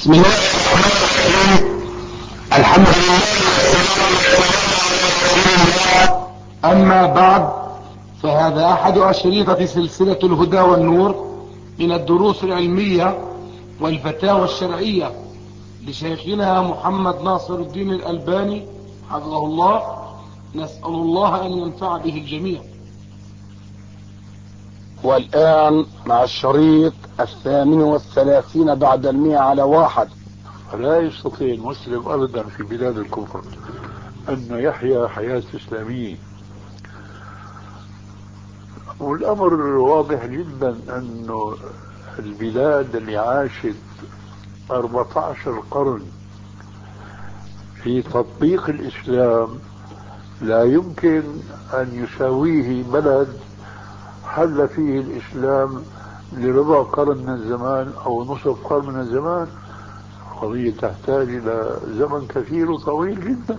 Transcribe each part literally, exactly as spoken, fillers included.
بسم الله الرحمن الرحيم. الحمد لله والصلاة والسلام على رسول الله. أما بعد، فهذا أحد أشرطة سلسلة الهدى والنور من الدروس العلمية والفتاوى الشرعية لشيخنا محمد ناصر الدين الألباني حفظه الله. نسأل الله أن ينفع به الجميع. والآن مع الشريط الثامن والثلاثين بعد المئة على واحد. لا يستطيع المسلم أبدا في بلاد الكفر أن يحيا حياة إسلامية، والأمر واضح جدا أنه البلاد اللي عاشت أربعة عشر قرن في تطبيق الإسلام لا يمكن أن يساويه بلد حل فيه الإسلام لربع قرن من الزمان أو نصف قرن من الزمان. قضية تحتاج إلى زمن كثير وطويل جدا،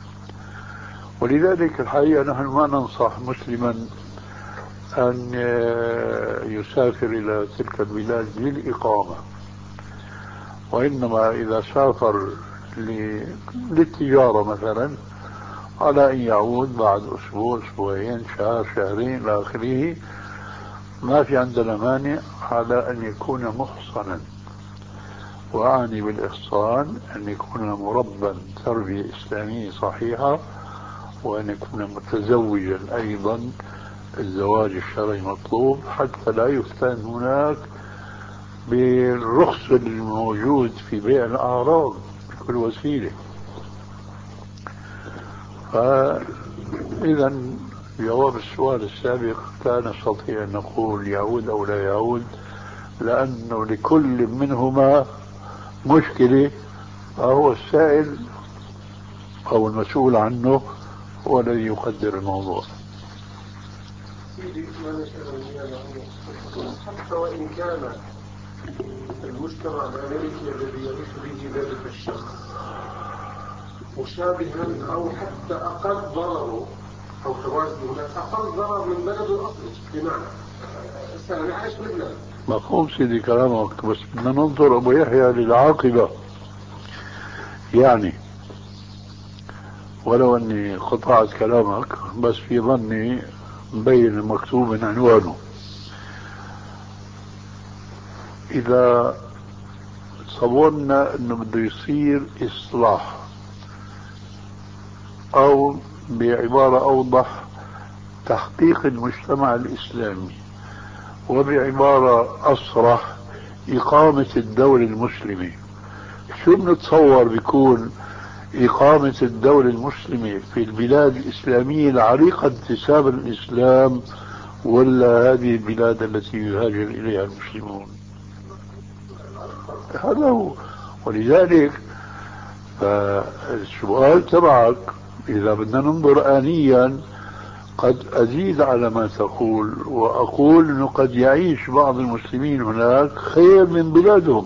ولذلك الحقيقة نحن ما ننصح مسلما أن يسافر إلى تلك البلاد للإقامة، وإنما إذا سافر للتجارة مثلا على أن يعود بعد أسبوع أسبوعين شهر شهرين إلى آخره. ما في عندنا مانع على أن يكون محصنا، وأعني بالإحصان أن يكون مربا تربية إسلامية صحيحة، وأن يكون متزوجا أيضا. الزواج الشرعي مطلوب حتى لا يفتن هناك بالرخص الموجود في بيع الأعراض بكل وسيلة. فإذا جواب السؤال السابق لا نستطيع أن نقول يعود أو لا يعود، لأنه لكل منهما مشكلة، فهو السائل أو المسؤول عنه هو الذي يقدر الموضوع. حتى وإن كان المجتمع الأمريكي الذي يعيش به ذلك الشخص مشابها أو حتى أقل ضرره أو تواجد هناك أقل ضرر من بلده الأصلي، بمعنى أنا عايش في لبنان. مفهوم سيدي كلامك، بس بدنا ننظر أبو يحيى للعاقبة. يعني ولو أني قطعت كلامك بس في ظني مبين المكتوب من عنوانه. إذا تصورنا أنه بده يصير إصلاح، أو بعبارة أوضح تحقيق المجتمع الإسلامي، وبعبارة أصرح إقامة الدولة المسلمة، شو بنتصور بيكون إقامة الدولة المسلمة في البلاد الإسلامية العريقة انتسابا للإسلام، ولا هذه البلاد التي يهاجر إليها المسلمون؟ هذا هو. ولذلك فالسؤال تبعك إذا بدنا ننظر آنيا قد أزيد على ما تقول وأقول أنه قد يعيش بعض المسلمين هناك خير من بلادهم،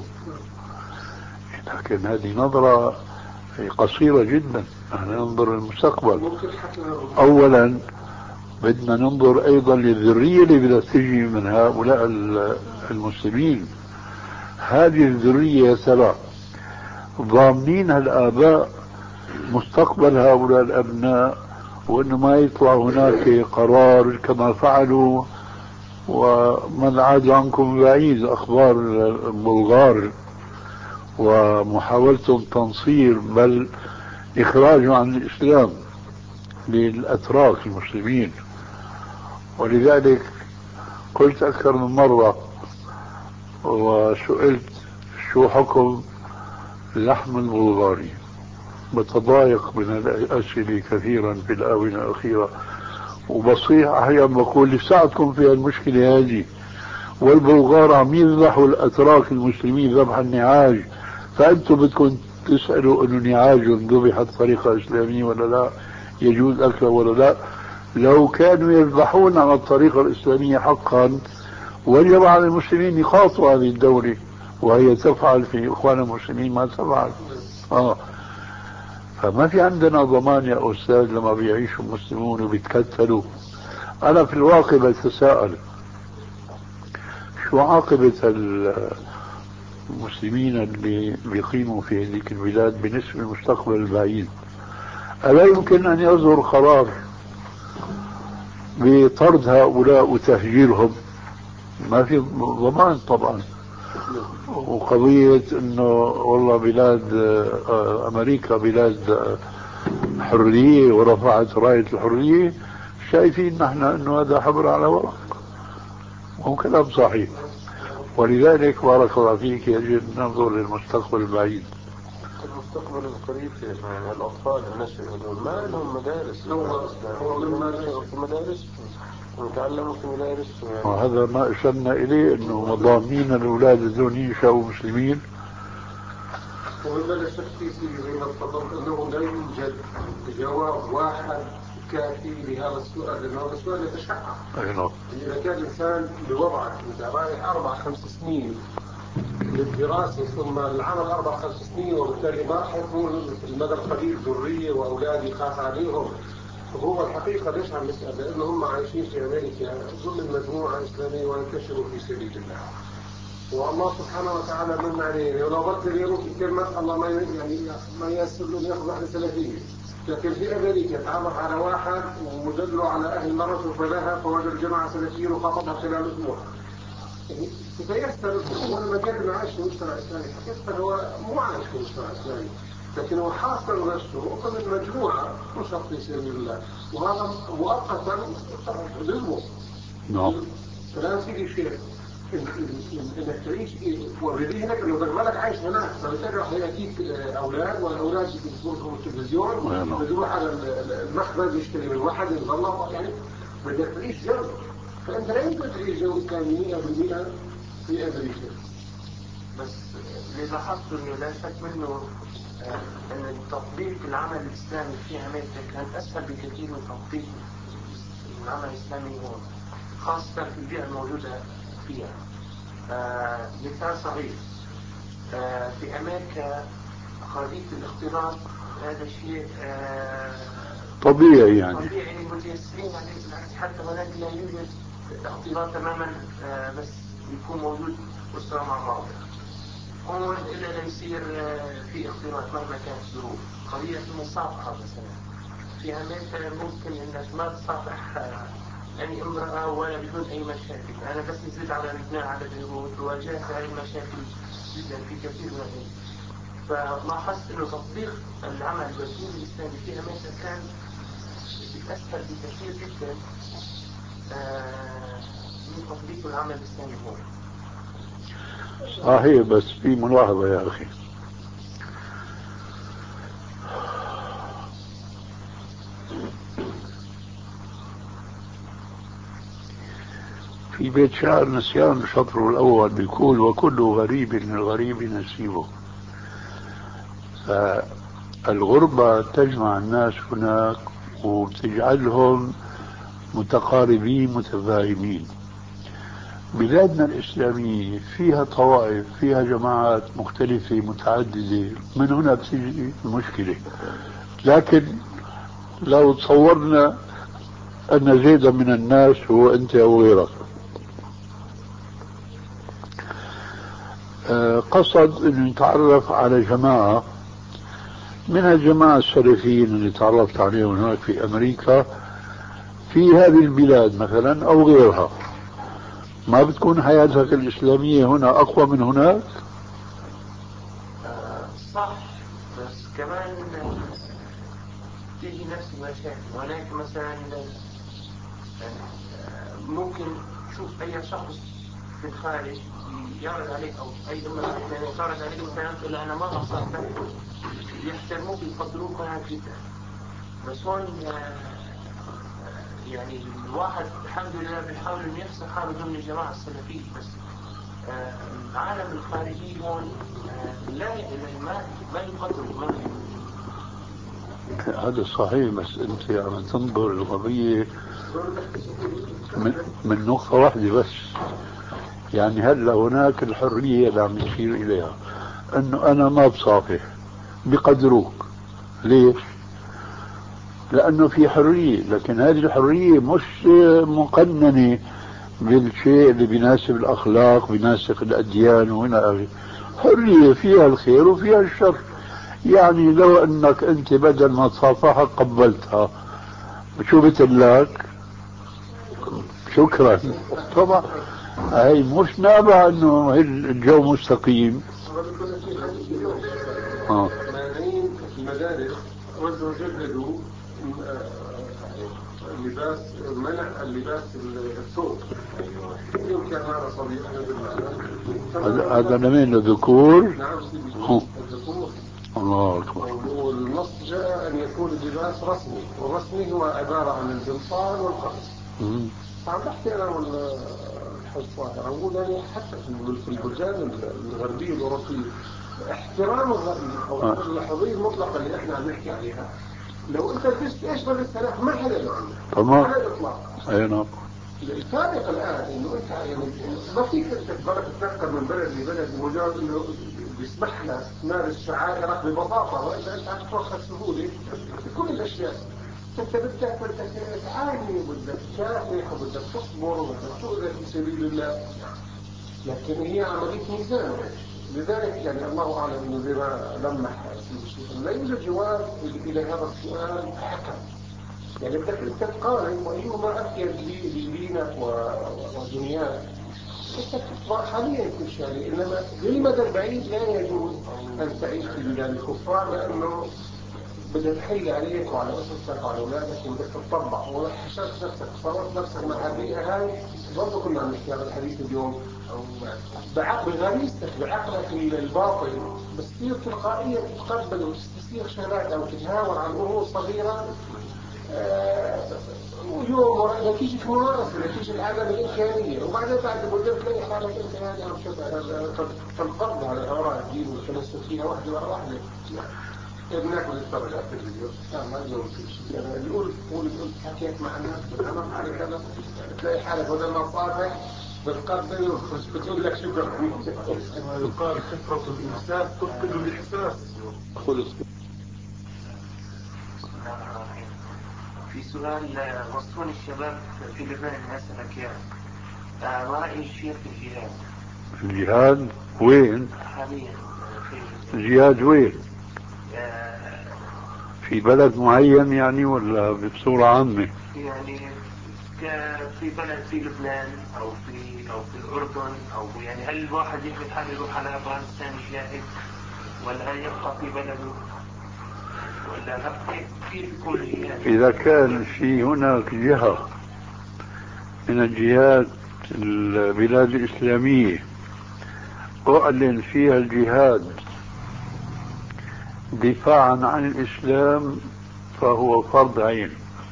لكن هذه نظرة قصيرة جدا. نحن ننظر للمستقبل. أولا بدنا ننظر أيضا للذرية اللي بدها تجي من هؤلاء المسلمين. هذه الذرية ترى ضامنين الآباء مستقبل هؤلاء الأبناء، وأنه ما يطلع هناك قرار كما فعلوا ومن عاد عنكم بعيد أخبار البلغار ومحاولة تنصير بل إخراج عن الإسلام للأتراك المسلمين. ولذلك قلت أكثر من مرة وسئلت شو حكم اللحم البلغاري، بتضايق من الأسئلة كثيرا في الآونة الأخيرة، وبصيح أحيانا بقول لساعدكم في المشكلة هذه. والبلغار عم يذبحوا الأتراك المسلمين ذبح النعاج، فأنتم بدكم تسألوا أنه نعاج ذبح بطريقة إسلامية ولا لا، يجوز أكله ولا لا. لو كانوا يذبحون على الطريقة الإسلامية حقا وجب على المسلمين يخاطوا هذه الدولة، وهي تفعل في إخوان المسلمين ما تفعل. آه. فما في عندنا ضمان يا أستاذ لما بيعيشوا المسلمون وبيتكتلوا. أنا في الواقع بتساءل شو عاقبة المسلمين اللي بيقيموا في هذه البلاد بالنسبة للمستقبل البعيد، ألا يمكن أن يصدر قرار بطرد هؤلاء وتهجيرهم؟ ما في ضمان طبعا. وقضية انه والله بلاد امريكا بلاد حرية ورفعت راية الحرية، شايفين نحن انه هذا حبر على ورق، وهو كلام صحيح. ولذلك بارك الله فيك يجب ننظر للمستقبل البعيد. المستقبل القريب يعني الأطفال النشء هذول ما لهم مدارس، هو لما نشأوا في مدارس وتعلموا في مدارس يعني. وهذا ما أشرنا إليه، أنه مضامين الأولاد الذين ينشأوا مسلمين. ولا لا شك في زي ما تفضلت أنه لا يوجد جواب واحد كافي لهذا السؤال، لأن هذا السؤال يتشعب. إذا كان الإنسان بوضعك أنت رايح أربع خمس سنين للدراسة ثم العمل أربع خمس سنين، وبالتالي ما راح يكون في المدى القريب ذرية وأولادي خاف عليهم. هو الحقيقة ليش عم نسأل؟ لأنه هم عايشين في أمريكا ضمن مجموعة إسلامية وينتشروا في سبيل الله، والله سبحانه وتعالى من عليه. ولو ضربت اليوم في كلمة الله ما يعني ما ييسر له ياخذ واحدة سلفية، لكن في أمريكا تعرف على واحد ومدله على أهل مرته فلها فوجد جماعة سلفيين وخطبها خلال أسبوع. تتيسر هو لما كان عايش في مجتمع إسلامي، حقيقة هو مو عايش في مجتمع إسلامي، لكن هو حاصل نفسه ضمن مجموعة نشط في سبيل الله، وهذا مؤقتا ظلمه. نعم. فلا في شيء انك تعيش وبذهنك انه بالك عايش هناك، فبالتالي راح ياتيك اولاد، والاولاد يشوفوا التلفزيون بيروح على المخبز يشتري من واحد يتغلط، يعني بدك تعيش جو. فانت لا يمكن تعيش جو اسلامي مئة بالمئة في امريكا. بس اللي لاحظته انه لا شك منه ان تطبيق العمل الاسلامي في امريكا كان اسهل بكثير من تطبيق العمل الاسلامي هون، خاصة في البيئة الموجودة فيها. آه مثال صغير، آه في أمريكا قضية الاختلاط هذا شيء آه طبيعي يعني طبيعي متيسرين عليه، بالعكس حتى هناك لا يوجد اختلاط تماما، آه بس يكون موجود أسرة مع بعض. هون إلا لا يصير آه في اختلاط مهما كانت الظروف. قضية المصافحة مثلا في أمريكا ممكن إنك ما تصافح آه يعني امرأة ولا بدون أي مشاكل. أنا بس نزلت على لبنان على بيروت وواجهت هذه المشاكل جدا في كثير من الأمور. فلاحظت إنه تطبيق العمل والدين الإسلامي في أمريكا كان أسهل بكثير جدا من تطبيق العمل الإسلامي هون. صحيح، بس في ملاحظة يا أخي، في بيت شعر نسيان شطره الأول بيقول: وكل غريب للغريب نسيبه. فالغربة تجمع الناس هناك وتجعلهم متقاربين متفاهمين. بلادنا الإسلامية فيها طوائف، فيها جماعات مختلفة متعددة، من هنا بتيجي المشكلة. لكن لو تصورنا أن زيدا من الناس هو أنت أو غيرك، قصد أن يتعرف على جماعة من الجماعة السلفيين اللي تعرفت عليهم هناك في أمريكا في هذه البلاد مثلا أو غيرها، ما بتكون حياتك الإسلامية هنا أقوى من هناك؟ صح، بس كمان تيجي نفس المشاكل. هناك مثلا ممكن تشوف أي شخص في الخارج يعرض عليك أو أي امرأة يعرض عليك مثلا تقول أنا ما أصابك، يحترموك يقدروك هناك جدا. بس هون يعني الواحد الحمد لله بيحاول انه يفصل حاله ضمن الجماعة السلفية، بس العالم الخارجي هون لا ما ما يقدروا ما هذا صحيح، بس انت عم تنظر القضية من, من نقطة واحدة بس. يعني هلا هناك الحرية اللي عم يشير إليها انه انا ما بصافح، بقدروك. ليش؟ لانه في حرية، لكن هذه الحرية مش مقننة بالشيء اللي بيناسب الاخلاق بيناسب الاديان وهنا الحرية فيها الخير وفيها الشر. يعني لو انك انت بدل ما تصافحها قبلتها شو بتقلك؟ شكرا. طبعا هي مش نابع انه الجو مستقيم. اه مانعين في المدارس وزعوا جددوا لباس منع اللباس السود. يوم كان معنا صبي هذا لمين الذكور؟ نعم الذكور. الله اكبر. والنص جاء ان يكون اللباس رسمي، والرسمي هو عباره عن القمصان والقميص. عم بحكي انا والحج طاهر اقول يعني حتى في البلدان الغربيه الاوروبيه احترام الرأي او اللحظيه المطلقه اللي احنا عم نحكي عليها، لو انت لبست ايش بدك تروح ما حدا له تمام على الاطلاق. اي نعم. الفارق الان انه انت يعني ما فيك انت تتنقل من بلد لبلد مجرد انه بيسمح لك تمارس شعائرك ببساطه، والا انت عم تتوخى سهوله في كل الاشياء. انت بدك بدك تعاني وبدك تكافح وبدك تصبر وبدك تؤذى في سبيل الله، لكن هي عمليه ميزان. لذلك يعني الله اعلم انه زي ما لمح لا يوجد جواب الى هذا السؤال حكم. يعني بدك انت تقارن وايهما افيد لدينك ودنياك. حاليا كل شيء، انما للمدى البعيد لا يجوز ان تعيش في بلاد الكفار، لانه بدها تحيي عليك وعلى اسرتك وعلى اولادك وبدك تطبع وحشرت نفسك صورت نفسك مع البيئه هاي. برضه كنا عم نحكي هذا الحديث اليوم، بغريزتك بعقلك الباطن بتصير تلقائيا تتقبل وتصير شغلات او تتهاون عن امور صغيره ويوم ورا نتيجة ممارسة نتيجة العدم الإمكانية، وبعدين بعد مدة تلاقي حالك أنت يعني عم تنقض على الأوراق الدين وتمسك فيها واحدة ورا واحدة. بناكل نتفرج على التلفزيون ما اليوم كل شيء يعني يقول يقول حكيت مع الناس بالعمل على كذا تلاقي حالك بدل ما صارت بتقبل وبتقول لك شكرا. يقال كثرة الإحساس تفقد الإحساس. في سؤال وصفوني الشباب في لبنان أسألك يا ما رأي الشيخ في الجهاد؟ في الجهاد وين؟ حاليا في الجهاد وين؟ في بلد معين يعني ولا بصورة عامة؟ يعني في بلد في لبنان أو في أو في الأردن أو يعني هل الواحد يحمل حاله يروح على أفغانستان يجاهد ولا يبقى في بلده؟ ولا كيف يكون الجهاد؟ إذا كان في هناك جهة من الجهات البلاد الإسلامية أعلن فيها الجهاد دفاعا عن الإسلام فهو فرض عين.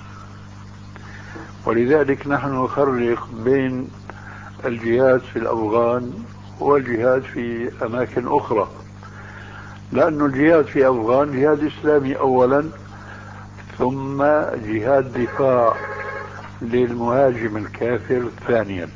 ولذلك نحن نفرق بين الجهاد في الأفغان والجهاد في أماكن أخرى، لأن الجهاد في أفغان جهاد إسلامي أولا، ثم جهاد دفاع للمهاجم الكافر ثانيا.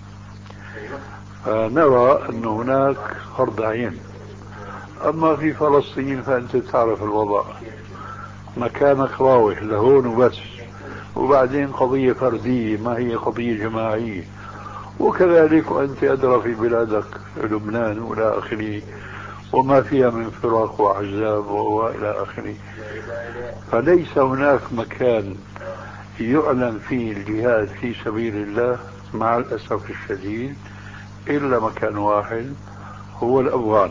فنرى أن هناك فرض عين. أما في فلسطين فأنت تعرف الوضع، مكانك راوح لهون وبس، وبعدين قضية فردية ما هي قضية جماعية. وكذلك وأنت أدرى في بلادك لبنان وإلى آخره وما فيها من فرق وأحزاب وإلى آخره. فليس هناك مكان يعلن فيه الجهاد في سبيل الله مع الأسف الشديد إلا مكان واحد هو الأفغان.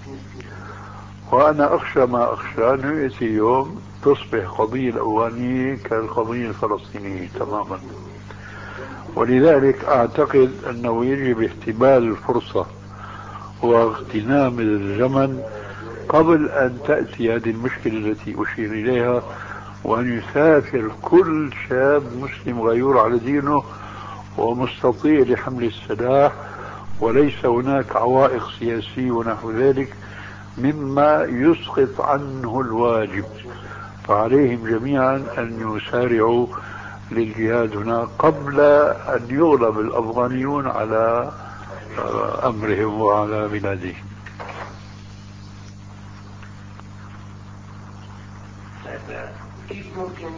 وأنا أخشى ما أخشى أنه يأتي يوم تصبح قضية الأفغانية كالقضية الفلسطينية تماما. ولذلك أعتقد أنه يجب احتمال الفرصة واغتنام الزمن قبل أن تأتي هذه المشكلة التي أشير إليها، وأن يسافر كل شاب مسلم غيور على دينه ومستطيع لحمل السلاح، وليس هناك عوائق سياسية ونحو ذلك مما يسقط عنه الواجب. فعليهم جميعا أن يسارعوا للجهاد هناك قبل أن يغلب الأفغانيون على أمرهم وعلى بلادهم. كيف ممكن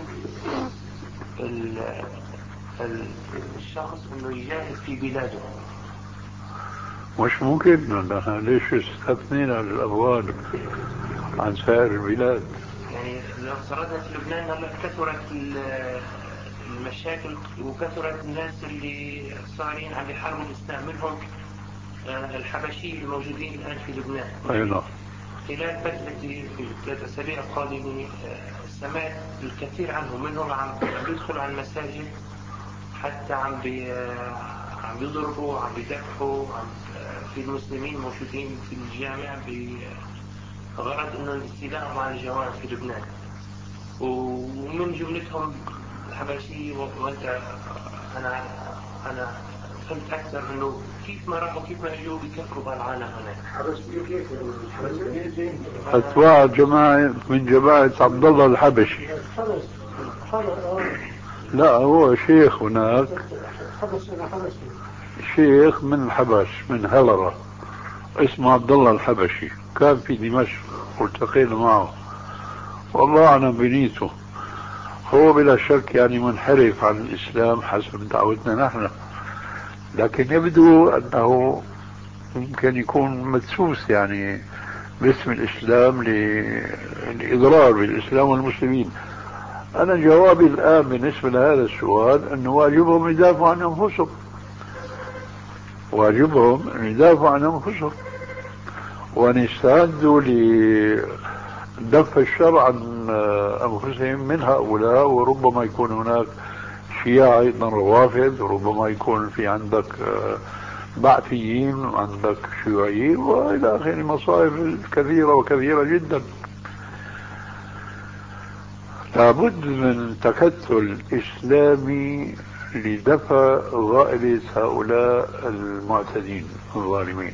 الشخص انه يجاهد في بلاده؟ مش ممكن ليش استثنينا الأموال عن سائر البلاد؟ يعني لو افترضنا في لبنان هلا كثرت المشاكل وكثرت الناس اللي صارين عم يحاربوا الإسلام، منهم الحبشي الموجودين الآن في لبنان. أي نعم. خلال فترة في الثلاث أسابيع القادمة سمعت الكثير عنهم، منهم عم بيدخلوا على المساجد حتى عم بي عم بيضربوا، عم بيذبحوا، عم في المسلمين موجودين في الجامع بغرض انه الاستيلاء على الجواب في لبنان، ومن جملتهم الحبشي. وانت انا انا فهمت اكثر انه كيف ما راحوا كيف ما اجوا بيكفروا بالعالم هناك. أتباع جماعة من جماعة عبد الله الحبشي. لا هو شيخ هناك، شيخ من الحبش من هلرة اسمه عبد الله الحبشي، كان في دمشق والتقينا معه، والله أعلم بنيته. هو بلا شك يعني منحرف عن الإسلام حسب دعوتنا نحن، لكن يبدو أنه يمكن يكون مدسوس يعني باسم الإسلام للإضرار بالإسلام والمسلمين. أنا جوابي الآن بالنسبة لهذا السؤال أنه واجبهم يدافعوا عن أنفسهم، واجبهم أن يدافعوا عن أنفسهم وأن يستعدوا لدفع الشر عن أنفسهم من هؤلاء. وربما يكون هناك شيعة أيضا روافض، وربما يكون في عندك بعثيين، عندك شيوعيين، وإلى آخره مصائب كثيرة وكثيرة جدا. لابد من تكتل إسلامي لدفع غائبة هؤلاء المعتدين الظالمين،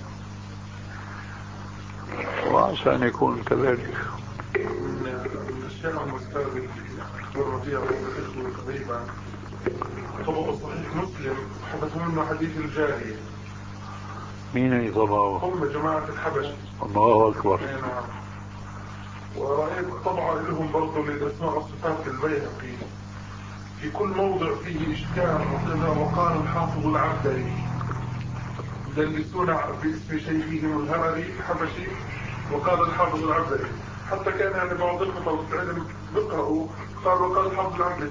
وعسى أن يكون كذلك. من الشيء المستقبل مرة فيها الإخوة قريبا طبق صحيح مسلم حدثوا منه حديث الجارية. مين اللي طبعه؟ هم جماعة الحبش. الله أكبر. نعم. ورأيت طبعا لهم برضو اللي اسمها صفات البيهقي، في كل موضع فيه إشكال وكذا. وقال الحافظ العبدري دلسون باسم شيخهم الهرري الحبشي، وقال الحافظ العبدري. حتى كان يعني بعض الخطب العلم بقرأوا قال وقال الحافظ العبدري.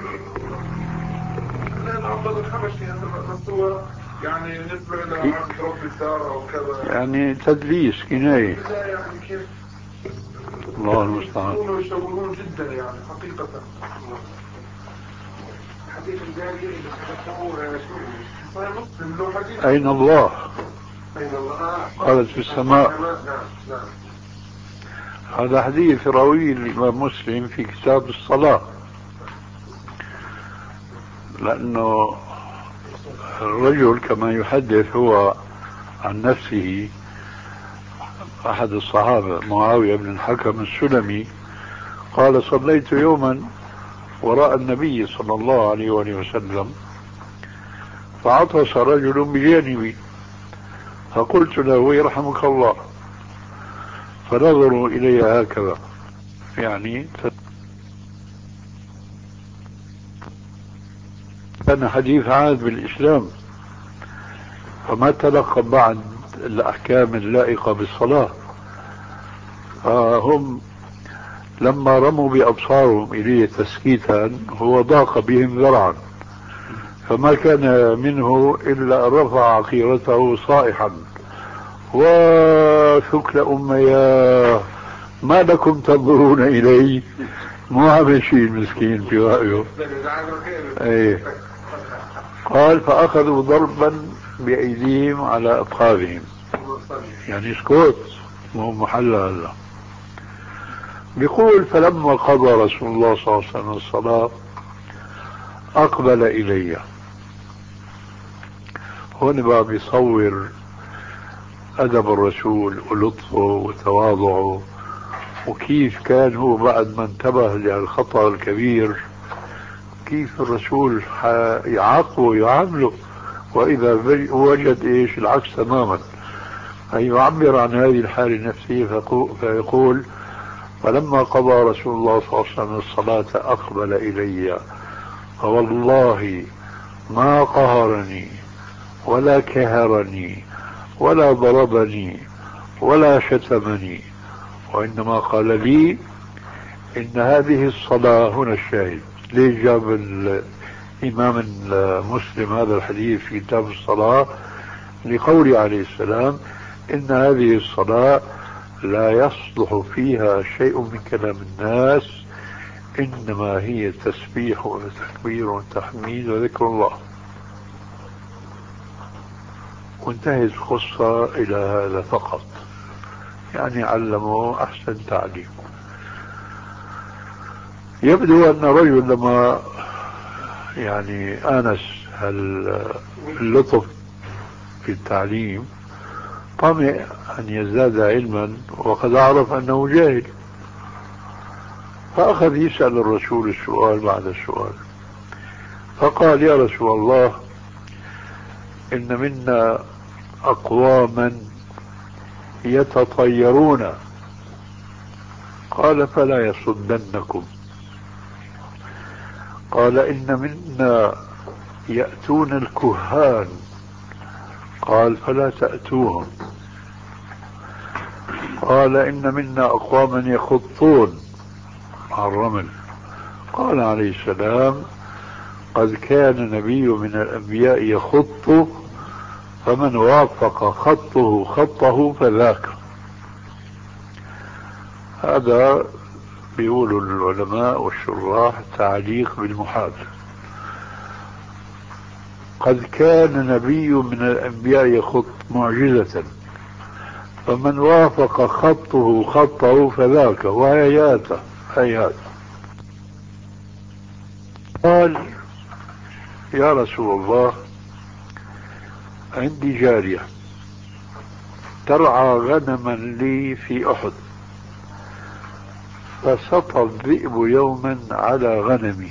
لا الأفضل الحبشي بس هو يعني نسبة إلى عبد رب الدار أو كذا، يعني تدليس كناية. لا يعني كيف الله المستعان. يكونوا يشوهون جدا يعني حقيقة. حديث الجارية اللي حدثه صحيح مسلم له حديث أين الله؟ أين الله؟ قالت في السماء. نعم نعم. هذا حديث روي الإمام مسلم في كتاب الصلاة، لأنه الرجل كما يحدث هو عن نفسه أحد الصحابة معاوية بن الحكم السلمي قال صليت يوما وراء النبي صلى الله عليه وآله وسلم فعطس رجل بجانبي فقلت له يرحمك الله، فنظروا إلي هكذا يعني كان حديث عهد بالإسلام، فما تلقى بعد الأحكام اللائقة بالصلاة. فهم لما رموا بأبصارهم إليه تسكيتا هو ضاق بهم ذرعا، فما كان منه إلا أن رفع عقيرته صائحا وثكل أمياه ما لكم تنظرون إلي، مو عامل شيء المسكين في رأيه. ايه. قال فأخذوا ضربا بأيديهم على أفخاذهم، يعني اسكت مو محل هلا. بيقول فلما قضى رسول الله صلى الله عليه وسلم الصلاة أقبل إلي. هون بقى بيصور أدب الرسول ولطفه وتواضعه، وكيف كان هو بعد ما انتبه للخطأ الكبير كيف الرسول يعاقبه ويعامله، وإذا وجد إيش العكس تماما. أي يعبر عن هذه الحالة النفسية فيقول فلما قضى رسول الله صلى الله عليه وسلم الصلاة أقبل إلي فوالله ما قهرني ولا كهرني ولا ضربني ولا شتمني، وإنما قال لي إن هذه الصلاة. هنا الشاهد، ليش جاب الإمام المسلم هذا الحديث في كتاب الصلاة؟ لقوله عليه السلام إن هذه الصلاة لا يصلح فيها شيء من كلام الناس، إنما هي تسبيح وتكبير وتحميد وذكر الله. وانتهت القصة إلى هذا فقط، يعني علمه أحسن تعليم. يبدو أن رجل لما يعني آنس اللطف في التعليم طمع أن يزداد علما، وقد أعرف أنه جاهل، فأخذ يسأل الرسول السؤال بعد السؤال، فقال يا رسول الله إن منا أقواما يتطيرون، قال فلا يصدنكم. قال إن منا يأتون الكهان، قال فلا تأتوهم. قال إن منا أقواما يخطون على الرمل، قال عليه السلام قد كان نبي من الأنبياء يخط، فمن وافق خطه خطه فذاك. هذا بيقولوا العلماء والشراح تعليق بالمحال. قد كان نبي من الأنبياء يخط معجزة، فمن وافق خطه خطه فذاك، وهيات هيات. قال يا رسول الله عندي جارية ترعى غنما لي في أحد، فسطى الذئب يوما على غنمي،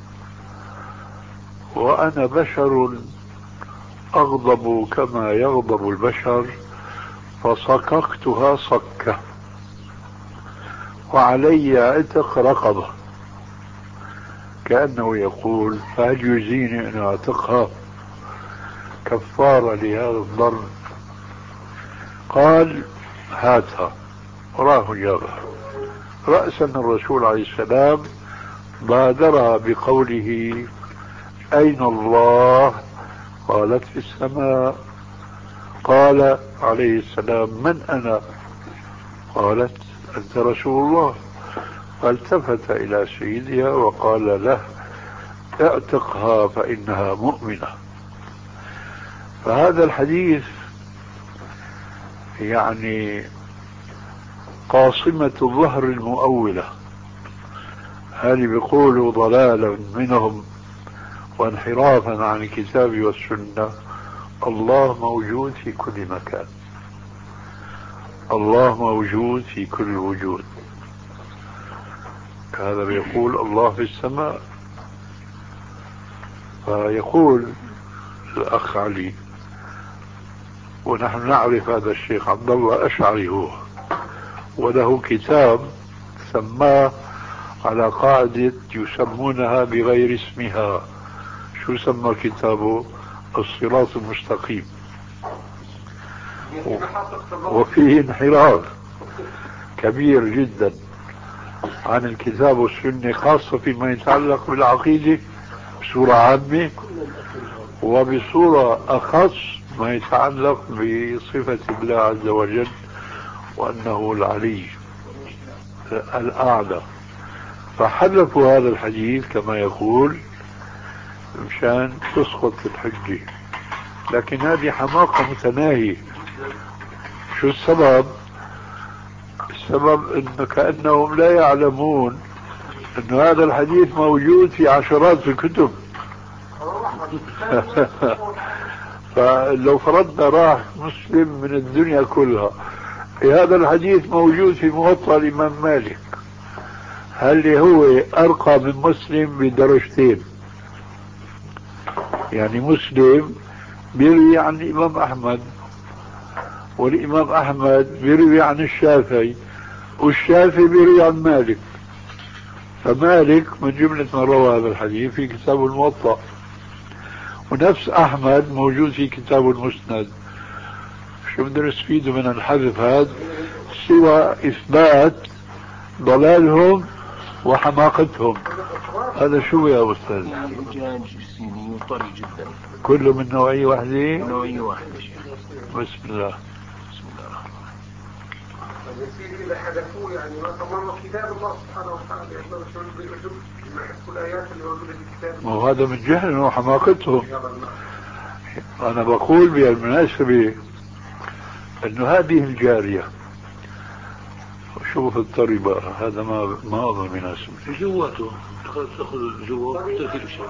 وأنا بشر أغضب كما يغضب البشر، فصككتها صكة، وعلي عتق رقبة، كأنه يقول فهل يجزيني أن أعتقها كفارة لهذا الضرب؟ قال هاتها، وراه جابها. رأسا الرسول عليه السلام بادرها بقوله أين الله؟ قالت في السماء. قال عليه السلام من أنا؟ قالت أنت رسول الله. فالتفت إلى سيدها وقال له اعتقها فإنها مؤمنة. فهذا الحديث يعني قاصمة الظهر المؤولة، هذه بيقولوا ضلالا منهم وانحرافا عن الكتاب والسنة. الله موجود في كل مكان، الله موجود في كل وجود. هذا بيقول الله في السماء. فيقول الأخ علي، ونحن نعرف هذا الشيخ عبد الله أشعري هو، وله كتاب سماه على قاعدة يسمونها بغير اسمها. شو سمى كتابه؟ الصراط المستقيم. وفيه انحراف كبير جدا عن الكتاب والسنة، خاصة فيما يتعلق بالعقيدة بصورة عامة، وبصورة أخص ما يتعلق بصفة الله عز وجل وأنه العلي الأعلى. فحذفوا هذا الحديث كما يقول مشان تسقط الحجة، لكن هذه حماقة متناهية. شو السبب؟ السبب انه كأنهم لا يعلمون ان هذا الحديث موجود في عشرات الكتب. فلو فرضنا راح مسلم من الدنيا كلها، هذا الحديث موجود في موطأ الإمام مالك، هل هو أرقى من مسلم بدرجتين؟ يعني مسلم بيروي عن الإمام أحمد، والإمام أحمد بيروي عن الشافعي، والشافعي بيروي عن مالك، فمالك من جملة من روى هذا الحديث في كتاب الموطأ، ونفس أحمد موجود في كتاب المسند. شو بدنا نستفيد من الحذف هذا سوى إثبات ضلالهم وحماقتهم؟ هذا شو يا أستاذ؟ إعجاج سيني وطري جدا، كله من نوعية واحدة؟ نوعية واحدة. بسم الله. بسم الله. يصير إذا حدثوه يعني ما تمر كتاب الله سبحانه وتعالى يقدر شو بيجب ما يحكوا الآيات اللي موجودة في الكتاب. وهذا من جهل وحماقتهم. أنا بقول بالمناسبة إنه هذه الجارية، شوف الطريبة هذا ما ما أظن مناسب. جواته تأخذ جوا تأكل شيء.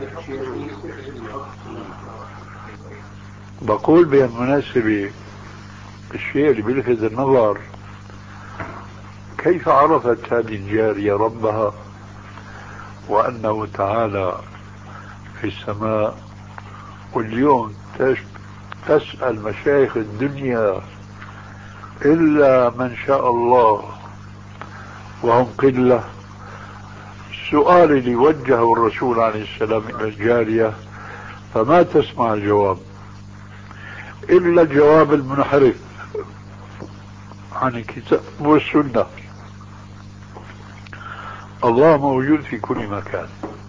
بقول بالمناسبة الشيء اللي بيلفت النظر كيف عرفت هذه الجارية ربها وأنه تعالى في السماء، واليوم تسأل مشايخ الدنيا إلا من شاء الله وهم قلة. السؤال اللي وجهه الرسول عليه السلام إلى الجارية فما تسمع الجواب إلا الجواب المنحرف عن الكتاب والسنة. الله موجود في كل مكان.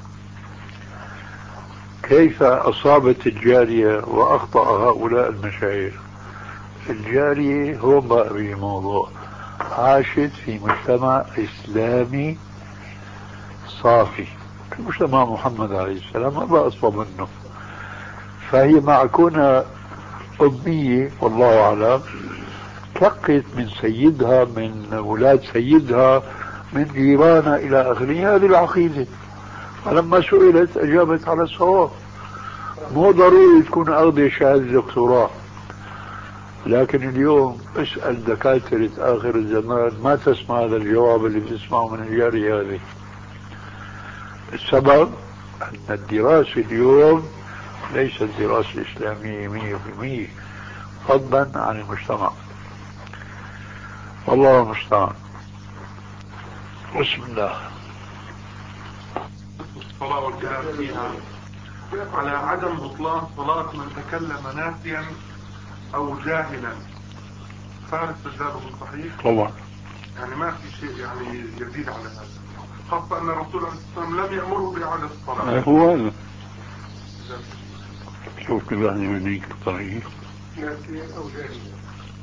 كيف أصابت الجارية وأخطأ هؤلاء المشايخ؟ الجارية هو بقى الموضوع عاشت في مجتمع إسلامي صافي، في مجتمع محمد عليه السلام ما بقى أصفى منه، فهي مع كونها أمية والله أعلم تلقت من سيدها من أولاد سيدها من جيرانها إلى آخره هذه العقيدة، فلما سئلت أجابت على الصواب. مو ضروري تكون أخذ شهادة دكتوراه، لكن اليوم اسأل دكاترة آخر الزمان ما تسمع هذا الجواب اللي بتسمعه من الجارية هذه. السبب أن الدراسة اليوم ليست دراسة إسلامية مية بالمية فضلا عن المجتمع. والله المستعان. بسم الله. الصلاة والكلام فيها على عدم بطلان صلاة من تكلم ناسيا أو جاهلا، فهل استجابه صحيح؟ طبعا. يعني ما في شيء يعني يزيد على هذا، خاصة أن الرسول عليه الصلاة والسلام لم يأمره بإعادة الصلاة. هو هذا. شوف كل واحد يمنيك الطريق ناسيا أو جاهلا.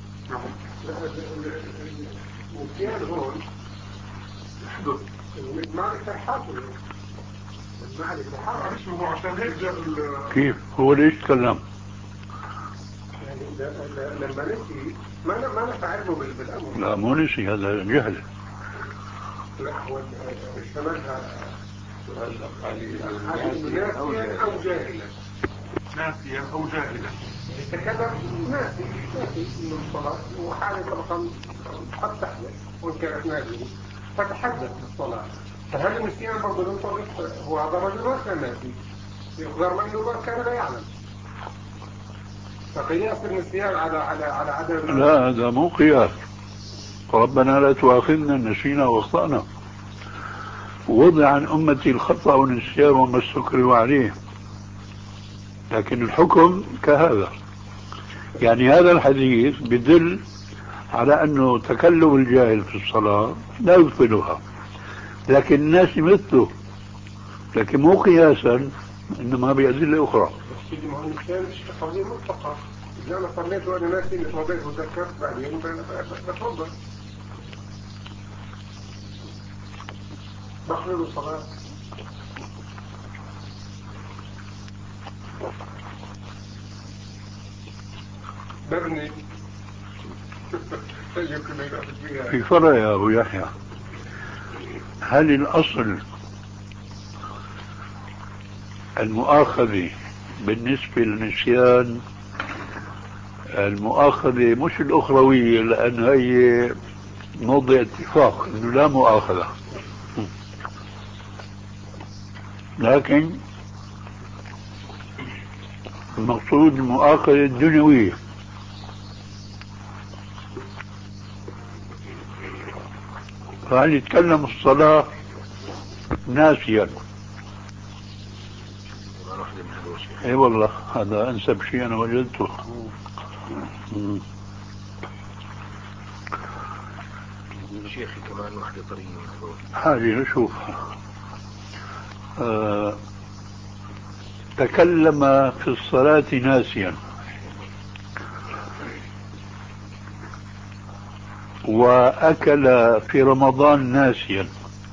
النسيان هون يحدث المعرفة حاصلة، المعرفة حاصلة. معلش هو عشان هيك جاء كيف هو ليش تكلم؟ يعني لما نسي ما ما نفعله بالأمر. لا مو نسي، هذا جهل. لا هو اشتملها ناسيا أو جاهلا. ناسيا أو جاهلا يتكلم ناسي ناسي من الصلاة وحالة طبقا قد تحدث وإن كانت ناسية فتحدث بالصلاة، فهل النسيان برضو ينطبق؟ هو هذا الرجل ما كان ناسي، يقدر منه ما كان لا يعلم، فقياس النسيان على على على عدم. لا هذا مو قياس. ربنا لا تؤاخذنا نسينا واخطأنا، ووضع عن أمتي الخطأ والنسيان وما استكرهوا عليه، لكن الحكم كهذا. يعني هذا الحديث بدل على أنه تكلم الجاهل في الصلاة لا يبطلها، لكن الناس مثله، لكن مو قياسا، إنما بأدلة أخرى. سيدي ما هو النسيان مش قضية مطلقة، إذا أنا صليت وأنا ناسي إني صليت وذكرت بعدين بتفضل بخلل الصلاة. برني في فرق يا أبو يحيى، هل الأصل المؤاخذة بالنسبة للنسيان المؤاخذة مش الأخروية، لأن هي موضع اتفاق إنه لا مؤاخذة، لكن المقصود المؤاخذة الدنيوية. فهل يتكلم الصلاة ناسيا؟ اي والله هذا انسب شيء انا وجدته. شيخي كمان واحدة طريقة حاجة نشوف. آه تكلم في الصلاة ناسيا وأكل في رمضان ناسيا،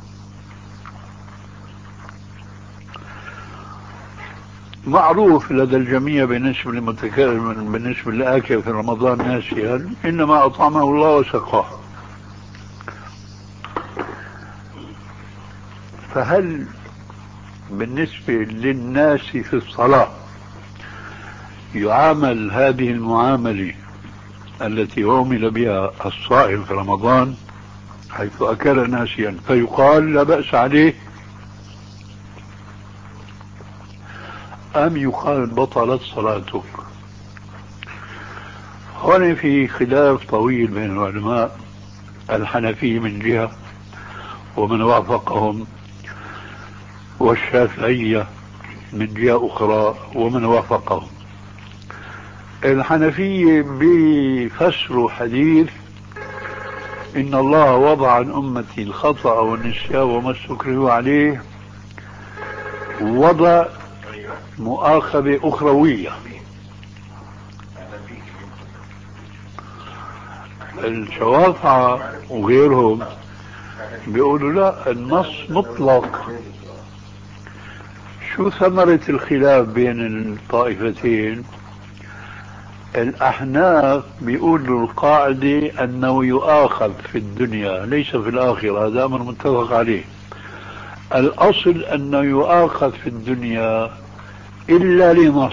معروف لدى الجميع بالنسبة للمتكلم بالنسبة للآكل في رمضان ناسيا إنما أطعمه الله وسقاه. فهل بالنسبة للناس في الصلاة يعامل هذه المعاملة التي عُمل بها الصائم في رمضان حيث أكل ناسيا فيقال لا بأس عليه، أم يقال بطلت صلاتك؟ هنا في خلاف طويل بين العلماء، الحنفية من جهة ومن وافقهم، والشافعية من جهة أخرى ومن وافقهم. الحنفية بفسروا حديث إن الله وضع عن أمتي الخطأ والنسيان وما استكرهوا عليه، وضع مؤاخذة أخروية. الشوافعة وغيرهم بيقولوا لا، النص مطلق. شو ثمرة الخلاف بين الطائفتين؟ الأحناف بيقولوا القاعدة أنه يؤاخذ في الدنيا ليس في الآخرة، هذا أمر متفق عليه. الأصل أنه يؤاخذ في الدنيا إلا لنص.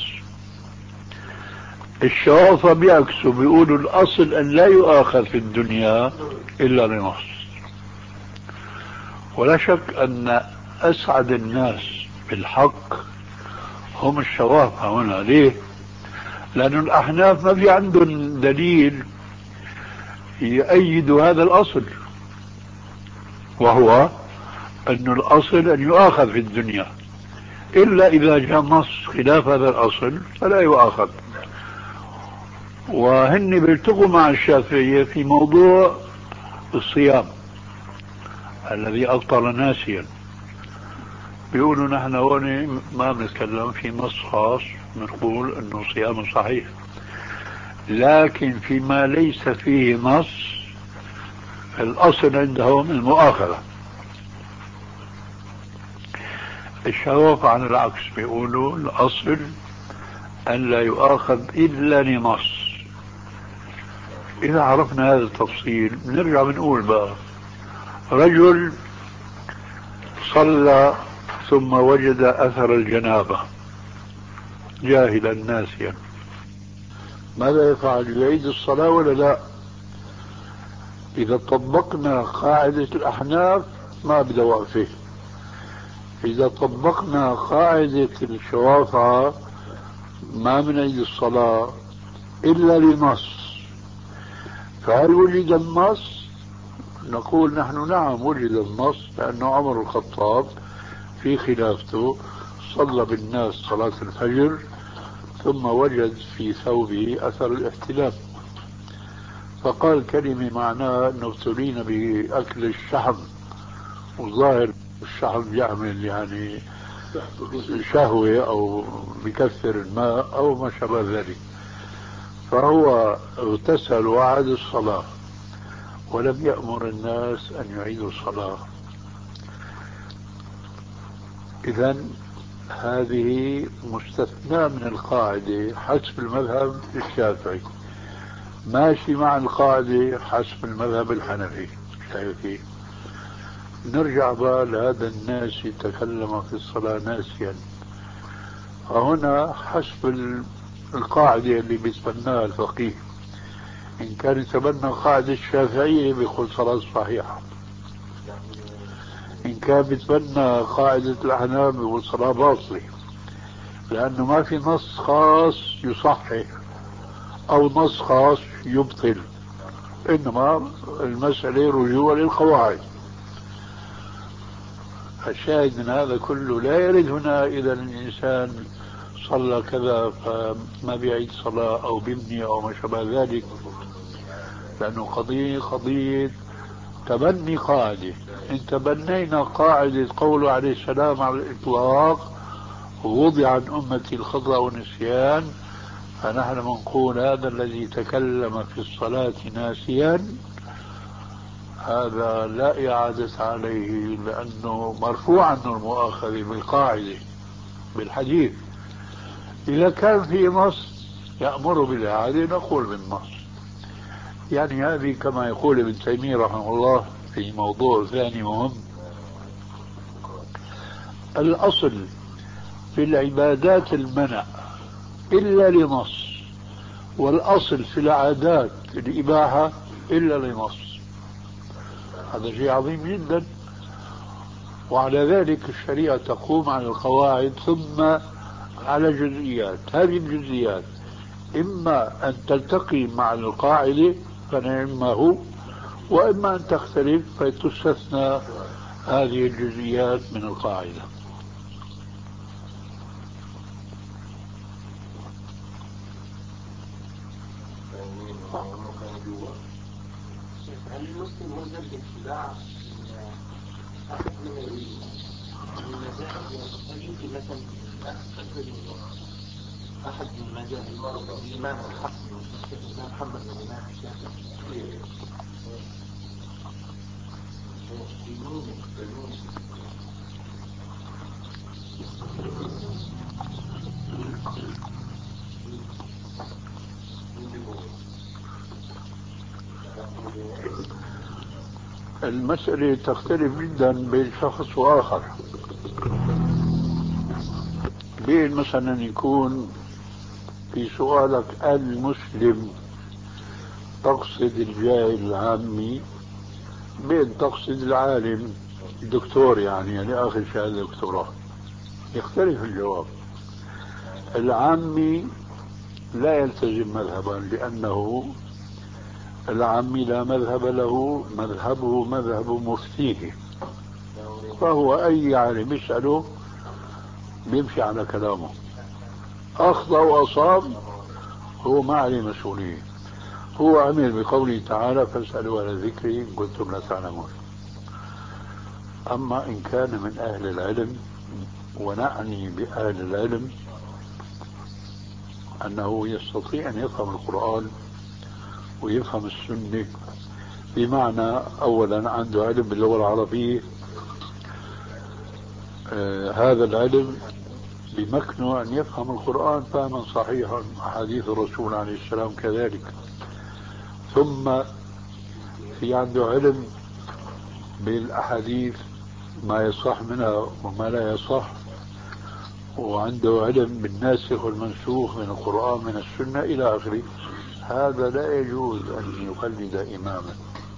الشوافة بيعكسوا بيقولوا الأصل أن لا يؤاخذ في الدنيا إلا لنص. ولا شك أن أسعد الناس بالحق هم الشوافة هنا. ليه؟ لأن الأحناف ما في عندهم دليل يؤيد هذا الأصل، وهو أن الأصل أن يؤاخذ في الدنيا، إلا إذا جاء نص خلاف هذا الأصل فلا يؤاخذ. وهن بيلتقوا مع الشافعية في موضوع الصيام الذي أفطر ناسيا. بيقولوا نحن هون ما بنتكلم في نص خاص بنقول انه صيام صحيح، لكن فيما ليس فيه نص الاصل عندهم المؤاخذة. الشوافع عن العكس بيقولوا الاصل ان لا يؤاخذ الا لنص. اذا عرفنا هذا التفصيل نرجع بنقول بقى رجل صلى ثم وجد أثر الجنابة جاهلا ناسيا، ماذا يفعل؟ يعيد الصلاة ولا لا؟ إذا طبقنا قاعدة الأحناف ما بدأ وقفه. إذا طبقنا قاعدة الشوافعة ما بنعيد الصلاة إلا لنص. فهل وجد النص؟ نقول نحن نعم وجد النص، لأنه عمر الخطاب في خلافته صلى بالناس صلاة الفجر ثم وجد في ثوبه أثر الاحتلام، فقال كلمة معناها أنه ابتلينا بأكل الشحم، وظاهر الشحم يعمل يعني شهوة أو بكثر الماء أو ما شابه ذلك. فهو اغتسل وعاد الصلاة ولم يأمر الناس أن يعيدوا الصلاة. إذن هذه مستثناة من القاعدة حسب المذهب الشافعي، ماشي مع القاعدة حسب المذهب الحنفي. شايفين؟ نرجع بقى لهذا الناس يتكلم في الصلاة ناسيا. فهنا حسب القاعدة اللي بيتبناها الفقيه، إن كان يتبنى قاعدة الشافعية بيقول صلاة صحيحة، إن كان بيتبنى قاعدة الأحناف بيقول صلاة باطلة، لأنه ما في نص خاص يصحح أو نص خاص يبطل، إنما المسألة رجوع للقواعد. الشاهد من هذا كله لا يرد هنا إذا الإنسان صلى كذا فما بيعيد صلاة أو بيبني أو ما شابه ذلك، لأنه قضية قضية تبني قاعدة. إن تبنينا قاعدة قوله عليه السلام على الإطلاق وضع عن أمتي الخطأ والنسيان، فنحن منقول هذا الذي تكلم في الصلاة ناسيا هذا لا إعادة عليه، لأنه مرفوع عنه المؤاخذة بالقاعدة بالحديث. إذا كان في نص يأمر بالإعادة نقول بالنص. يعني هذه كما يقول ابن تيمية رحمه الله في موضوع ثاني مهم، الأصل في العبادات المنع إلا لنص، والأصل في العادات الإباحة إلا لنص. هذا شيء عظيم جدا. وعلى ذلك الشريعة تقوم على القواعد ثم على جزئيات. هذه الجزئيات إما أن تلتقي مع القاعدة فنعمه، وإما أن تختلف فتستثنى هذه الجزئيات من القاعدة. هل المسلم ملزم باتباع أحد من المذاهب؟ هل يمكن مثلا أحد من المذاهب الإمام الحسن الإمام محمد والإمام الشافعي؟ المسألة تختلف جدا بين شخص وآخر. بين مثلا يكون في سؤالك المسلم تقصد الجاهل العامي، بين تقصد العالم الدكتور يعني يعني آخر شهادة دكتوراه، يختلف الجواب. العامي لا يلتزم مذهبا لأنه العامي لا مذهب له، مذهبه مذهب مفتيه، فهو أي عالم يسأله بيمشي على كلامه، أخطأ وأصاب هو ما عليه مسؤولية، هو عمل بقوله تعالى فاسألوا على ذكري إن كنتم لا تعلمون. أما إن كان من أهل العلم، ونعني بأهل العلم أنه يستطيع أن يفهم القرآن ويفهم السنة، بمعنى أولا عنده علم باللغة العربية، آه هذا العلم بمكنه أن يفهم القرآن فهما صحيحا، أحاديث الرسول عليه السلام كذلك. ثم في عنده علم بالأحاديث ما يصح منها وما لا يصح، وعنده علم بالناسخ والمنسوخ من القرآن من السنة إلى آخره. هذا لا يجوز أن يقلد إماما.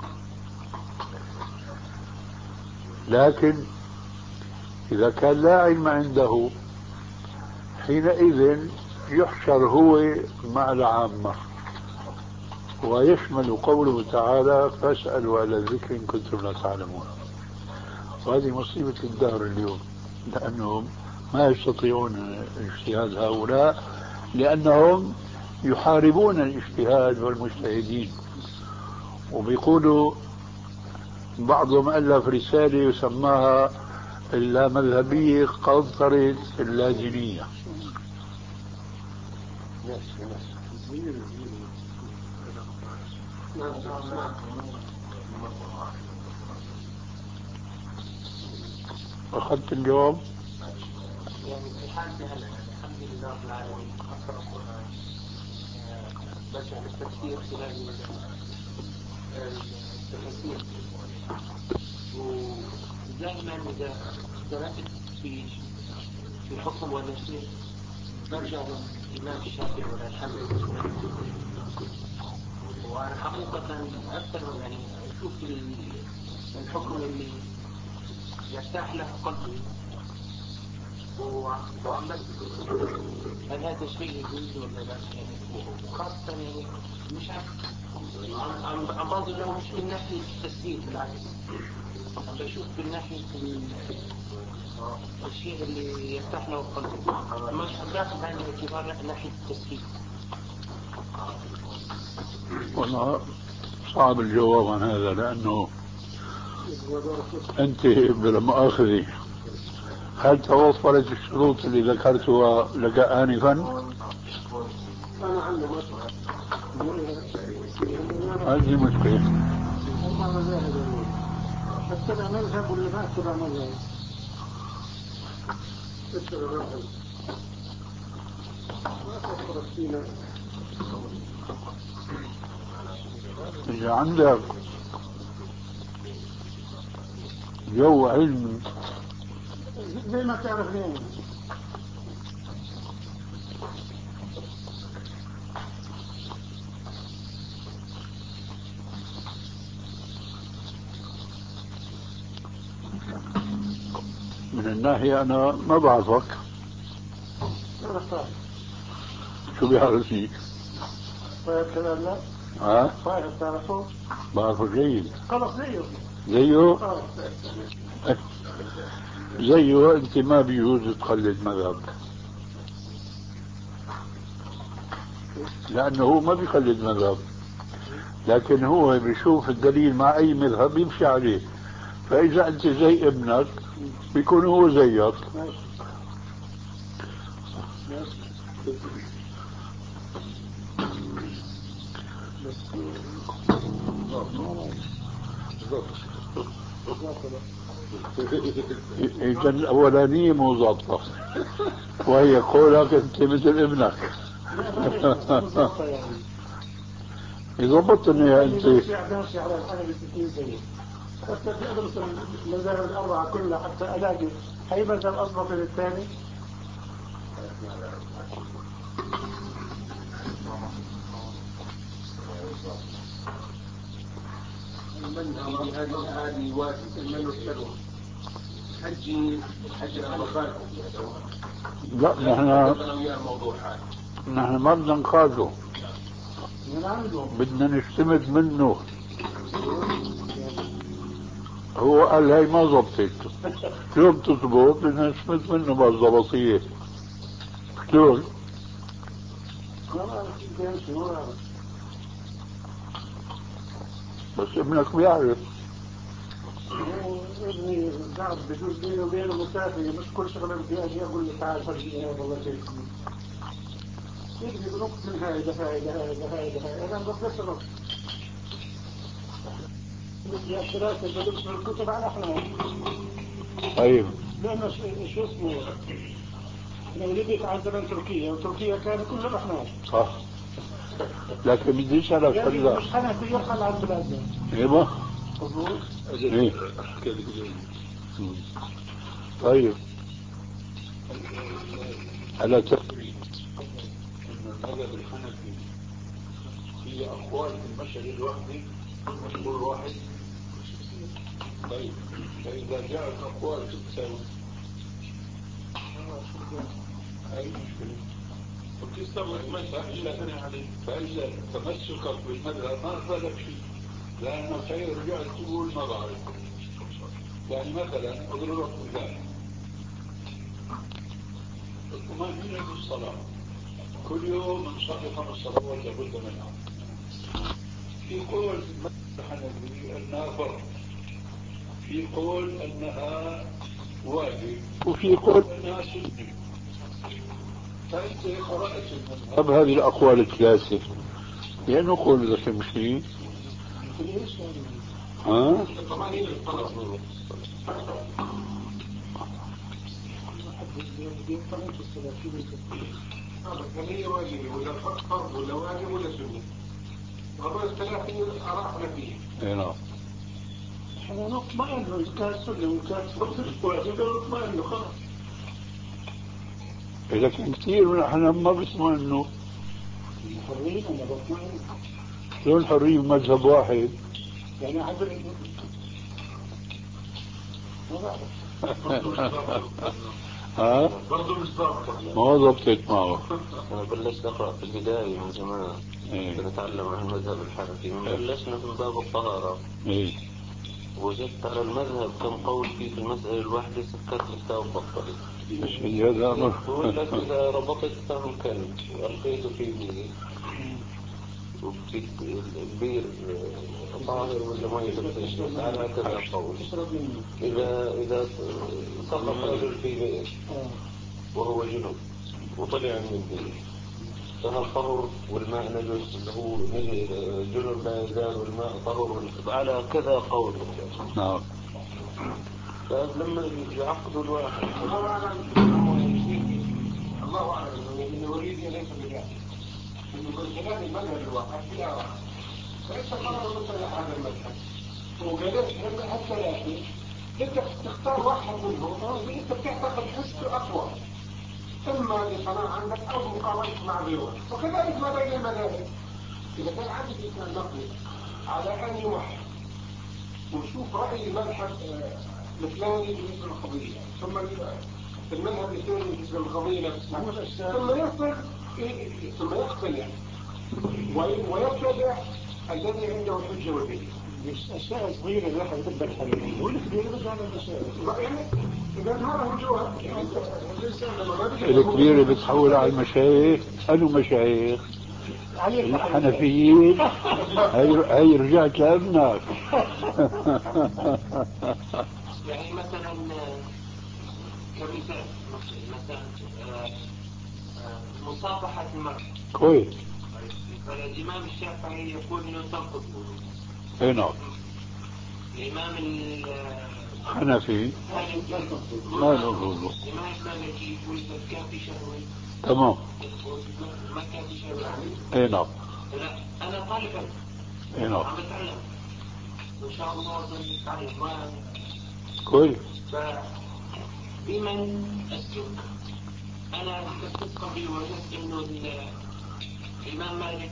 لكن إذا كان لا علم عنده حينئذ يحشر هو مع العامة، ويشمل قوله تعالى فاسألوا على الذكر إن كنتم لا تعلمون. وهذه مصيبة الدهر اليوم، لأنهم ما يستطيعون اجتهاد هؤلاء، لأنهم يحاربون الاجتهاد والمجتهدين. وبيقولوا بعضهم ألف رسالة يسماها اللامذهبية قنطرة اللازمية. أخذت الجواب؟ يعني في حالتي هلا الحمد لله رب العالمين أقرأ القرآن، برجع للتفسير خلال التفاسير، ودائما إذا درست في في حكم ولا شيء برجع للإمام الشافعي ولا الحنبلي. وأنا حقيقة أكثر يعني أشوف الحكم اللي يرتاح له قلبي وعم بس هل هذا شيء يجوز ولا لا؟ يعني وخاصة يعني مش عارف، عم عم بنظر له مش من ناحية التسهيل، بالعكس عم بشوف من ناحية الشيء اللي يرتاح له قلبي، مش عم باخذ بعين الاعتبار ناحية التسهيل. والله صعب الجواب عن هذا، لأنه أنت بالمؤاخذة هل توفرت الشروط اللي ذكرتها لك آنفا؟ أنا عندي مشكلة. هذه مشكلة. اتبع مذهب ولا ما اتبع مذهب؟ اتبع مذهب. ما توفرت فينا. إذا عندك جو علمي زي ما تعرف ليه من الناحية أنا ما بعرفك. شو بيعرفني؟ طيب كلام لا؟ ها؟ طيب تعرفه؟ بعرفه جيد. خلص زيه. زيه؟ اه زيه. أنت ما بيجوز تقلد مذهب، لأنه هو ما بيقلد مذهب، لكن هو بيشوف الدليل مع أي مذهب يمشي عليه. فإذا أنت زي ابنك بيكون هو زيك. إذا الأولانية مو ضابطة، وهي قولك أنت مثل ابنك. يضبطني أنت. ماشي على الحنبي ستين سنة. حتى أدرس المذاهب الأربعة كلها حتى ألاقي أي مذهب أضبط من الثاني. هذه هذه واجب المن والسلوى. حجي حج الأربعين. لا نحن نحن ما بدنا نقاده، بدنا نشتمد منه. هو قال هاي ما زبطت، شو بتزبط؟ بدنا نشتمد منه بالضبطية. شلون؟ بس ابنك بيعرف. ابني قاعد بجوز بيني وبينه مسافر، مش كل شغله بدي اجي اقول له تعال فرجيني هذا والله كيف يبني بنقص من هاي لهاي لهاي لهاي لهاي. انا بقدرش انقص. بدي الدراسه بدرس من الكتب على احنا. طيب لانه شو اسمه انا ولدت على زمن تركيا، وتركيا كان كله احنا. صح، لكن بدي اسالك يعني مش حنفي يرحل عن بلادنا. ايوه مظبوط. ايه. طيب ألا تدري أن المذهب الحنفي هي أقوال في المشهد الوحدي مشهور واحد؟ طيب فإذا جاءت أقوال تتساوي هاي مشكلة، وتستمر المذهب إلا فإذا تمسكك بالمذهب ما أفادك شيء، لأنك رجعت تقول ما بعرف. يعني مثلا أضرب لك مثال، الطمأنينة في الصلاة كل يوم نصلي خمس صلوات لابد منها. في قول الحنفي انها فرض، في قول انها واجب، وفي قول انها سنة. فانت قرأت المذهب هذه الاقوال الثلاثة، لانه قول ذاك المشي ها؟ هي واجبة ولا فرض ولا واجب ولا سنة. هذول الثلاثين أراحنا فيه. اي نعم. احنا نطمئن إذا كان سنة وإن كان فرض واجب نطمئن خلاص. لكن كثير من احنا ما بيطمئنوا. حرين أنا بطمئن. شلون حرية مذهب واحد؟ يعني عبر ما بعرف. ها؟ برضه مش ضابطة. ما ضبطت معه. أنا بلشت أقرأ في البداية من زمان. إيه. نتعلم عن المذهب الحنفي، بلشنا من باب الطهارة. إيه. وجدت على المذهب كم قول فيه في المسألة الواحدة سكت الكتاب بطلت. هذا أمر. بقول لك إذا ربطت فم كلب وألقيته في مية البير طاهر ولا ما يغسل على هكذا القول. إذا إذا سقط رجل في بئر وهو جنب وطلع من البئر فهل طهر والماء نجس اللي هو جنب لا يزال والماء طهر على كذا قول. نعم. فلما يعقدوا الواحد الله أعلم الله أعلم إن وليدي ليس بجاهل من خلال المذهب الواحد في آراء فإنت قرر مثل هذا المذهب وقدرت حتى لكن أنت تختار واحد منهم أنت بتعتقد حسه أقوى إما لقناعة عندك أو مقارنة مع غيره وكذلك ما بين المذاهب. إذا كان عندك إنسان نقلي على أن يوحد ونشوف رأي المذهب الفلاني بالنسبة للقضية ثم المذهب الثاني بالنسبة للقضية نفسها ثم يصل ثم يقتنع ويبتدع الذي عنده الحجة والدليل. مش أشياء صغيرة الواحد يقدر حلها والكبيرة بس على الأشياء يعني إذا هذا هو الجواب. الكبيرة بتحول على المشايخ. أنو مشايخ؟ الحنفيين. هاي رجعت لابنك. يعني مثلا كمثال مثلا مصافحة المرأة. كويس. فالإمام الشافعي يقول إنه تنقض الوضوء. اي نعم. الإمام الحنفي ما له وضوء. الإمام المالكي يقول إذا كان في شهوة. تمام. ما كان في شهوة. اي نعم. لا أنا طالب علم. اي نعم. عم بتعلم. إن شاء الله بنتعلم ما. كويس. فبمن أسلك أنا كنت قبل وجدت إنه الإمام مالك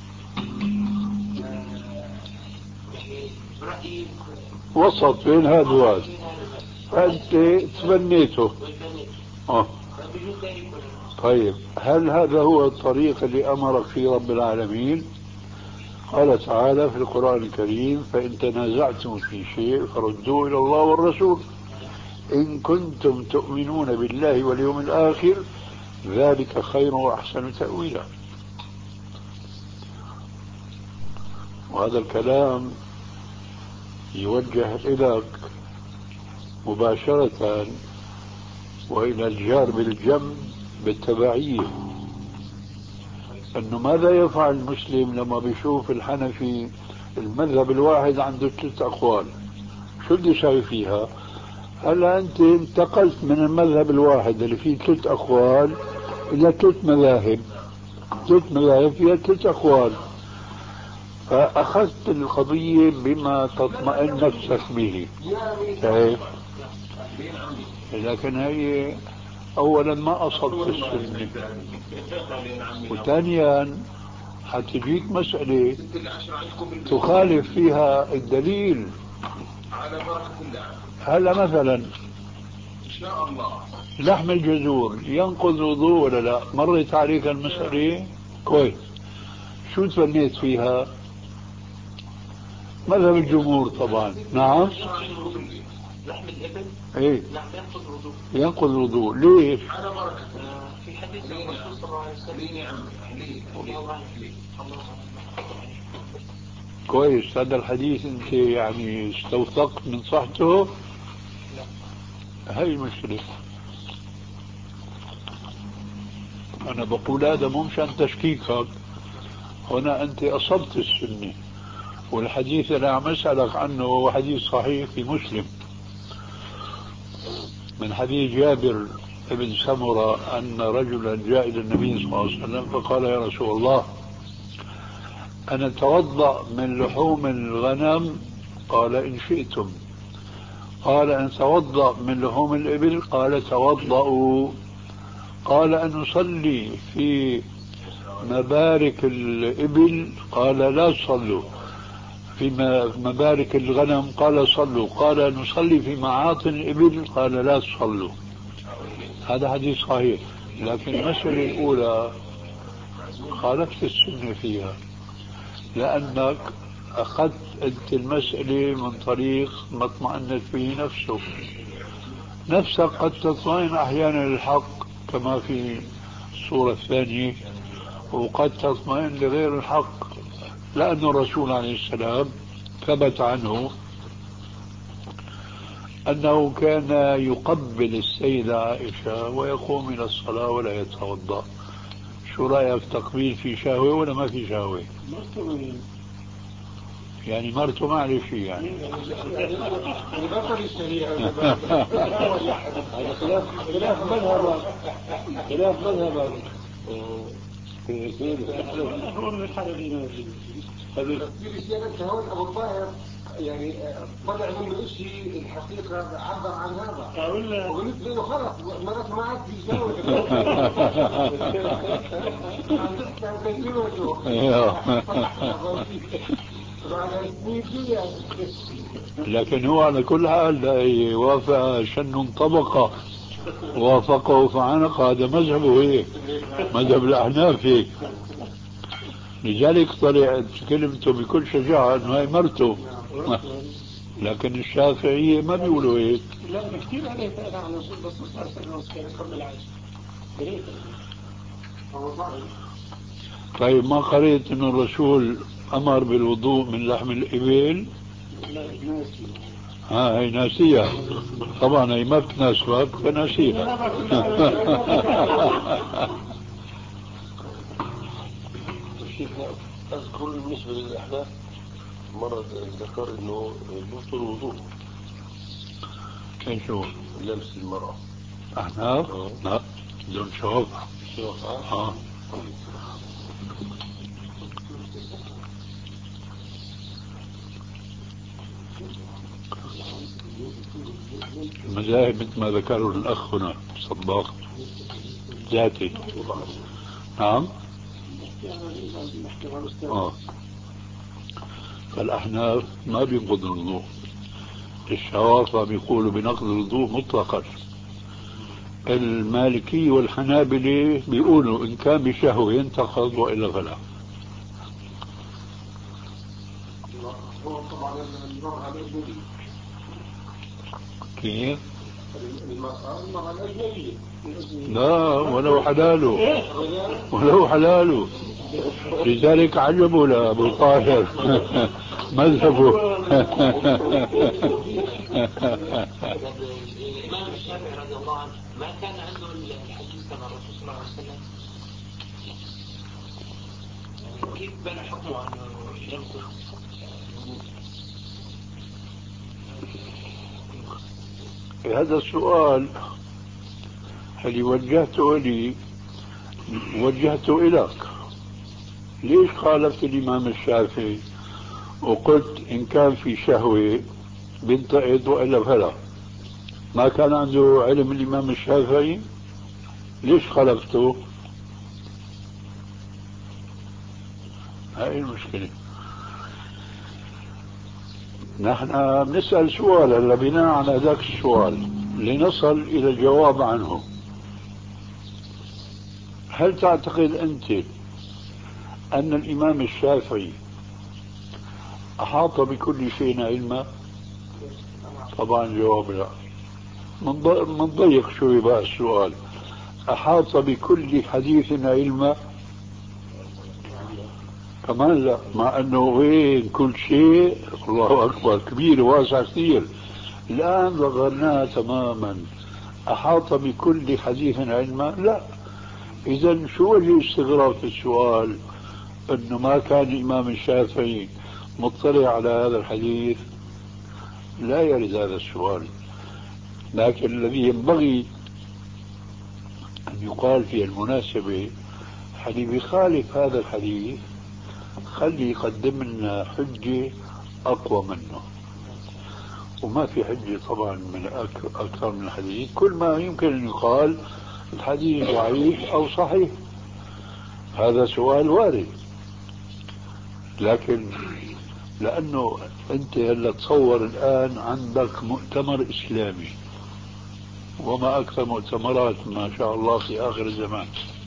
يعني رأيي وسط بين هذا وهذا فأنت تبنيته. آه. طيب هل هذا هو الطريق اللي أمرك فيه رب العالمين؟ قال تعالى في القرآن الكريم فإن تنازعتم في شيء فردوه إلى الله والرسول إن كنتم تؤمنون بالله واليوم الآخر ذلك خير وأحسن تأويلا. وهذا الكلام يوجه إليك مباشرة وإلى الجار بالجنب بالتبعية أنه ماذا يفعل المسلم لما بيشوف الحنفي المذهب الواحد عنده ثلاث أقوال؟ شو اللي يساوي فيها؟ هلا أنت انتقلت من المذهب الواحد اللي فيه ثلاث أقوال إلى ثلاث مذاهب ثلاث مذاهب فيها ثلاث أقوال فأخذت القضية بما تطمئن نفسك به. كيف؟ لكن هي أولا ما أصبت السنة وثانيا حتجيك مسألة تخالف فيها الدليل. هلا مثلا إن شاء الله لحم الجزور ينقض وضوء ولا لا؟ مرت عليك المسألة كويس. شو تبنيت فيها؟ مذهب الجمهور طبعا. نعم. لحم الإبل ايه نعم ينقض الوضوء. ينقض الوضوء. ليش؟ على بركة في حديث الرسول صلى الله عليه وسلم. كويس. هذا الحديث انت يعني استوثقت من صحته؟ هاي المشكلة. انا بقول هذا مو مشان تشكيكك، هنا انت اصبت السنة والحديث اللي عم اسألك عنه هو حديث صحيح في مسلم من حديث جابر بن سمرة أن رجلا جاء إلى النبي صلى الله عليه وسلم فقال يا رسول الله أنا أتوضأ من لحوم الغنم؟ قال إن شئتم. قال أن توضأ من لحوم الإبل؟ قال توضأوا. قال أن نصلي في مبارك الإبل؟ قال لا تصلوا. في مبارك الغنم؟ قال صلوا. قال نصلي في معاطن الإبل؟ قال لا تصلوا. هذا حديث صحيح. لكن المسألة الأولى خالفت السنة فيها لأنك أخذت أنت المسألة من طريق ما اطمأنت به نفسه. نفسك قد تطمئن أحيانا للحق كما في الصورة الثانية وقد تطمئن لغير الحق لأن الرسول عليه السلام ثبت عنه أنه كان يقبل السيدة عائشة ويقوم إلى الصلاة ولا يتوضأ. شو رأيك، تقبيل في شهوة ولا ما في شهوة؟ يعني مرته ما عليه شيء يعني. بطل الشريعة. هذا خلاف خلاف مذهب خلاف مذهب هو من الحرمين. هذا في رسالة هون أبو الطاهر يعني طلع منه شيء الحقيقة عبر عن هذا. وبالنسبة له خلص مرات ما عاد بيجاوب. لكن هو على كل حال وافق شن طبقة وافقه فعنق. هذا مذهبه هيك، مذهب الأحناف هيك. لذلك طلع كلمته بكل شجاعة انه هي مرته. لكن الشافعية ما بيقولوا هيك. لا كثير عليه فعلا عن الرسول بس صار سنة كانت قبل العيش. طيب ما قريت انه الرسول امر بالوضوء من لحم الابل؟ لا ناسي. ها هي ناسية طبعا، هي ما بتناسبك فناسيها. أذكر بالنسبة للأحناف مرة ذكر إنه يبطل الوضوء. ايش هو؟ لمس المرأة. أحناف؟ لا بدون شوف. شوف اه المذاهب مثل ما ذكروا الأخ هنا صباغ ذاتي. نعم. آه. فالأحناف ما بينقض الوضوء، الشوافع بيقولوا بنقض الوضوء مطلقا. المالكي والحنابلة بيقولوا إن كان بشهوة ينتقض وإلا فلا. هو طبعا المرأة الأجنبية. كيف؟ المرأة المرأة الأجنبية. لا ولو حلاله ولو حلاله. لذلك عجبوا لأبو طاهر مذهبه. الإمام الشافعي رضي الله عنه ما كان عنده الحديث عن الرسول صلى الله عليه وسلم، كيف بنى حكمه عن يمسك؟ هذا السؤال اللي وجهته لي وجهته إليك. ليش خالفت الإمام الشافعي وقلت إن كان في شهوة بنتقد وإلا فلا؟ ما كان عنده علم الإمام الشافعي؟ ليش خالفته؟ هاي المشكلة. نحن بنسأل سؤال هلا بناء على ذاك السؤال لنصل إلى الجواب عنه. هل تعتقد أنت أن الإمام الشافعي أحاط بكل شيء علما؟ طبعا جواب لا. منضيق شوي بقى السؤال، أحاط بكل حديث علما؟ كمان لا، مع أنه وين كل شيء الله أكبر كبير واسع كثير. الآن ضغرناها تماما. أحاط بكل حديث علما؟ لا. إذا شو وجه استغراب في السؤال أنه ما كان الإمام الشافعي مطلع على هذا الحديث؟ لا يرد هذا السؤال. لكن الذي ينبغي أن يقال في المناسبة حديث بيخالف هذا الحديث خلي يقدم لنا حجة أقوى منه. وما في حجة طبعا من أكثر من الحديث. كل ما يمكن أن يقال الحديث ضعيف أو صحيح، هذا سؤال وارد. لكن لأنه أنت هلا تصور الآن عندك مؤتمر إسلامي، وما أكثر مؤتمرات ما شاء الله في آخر الزمان،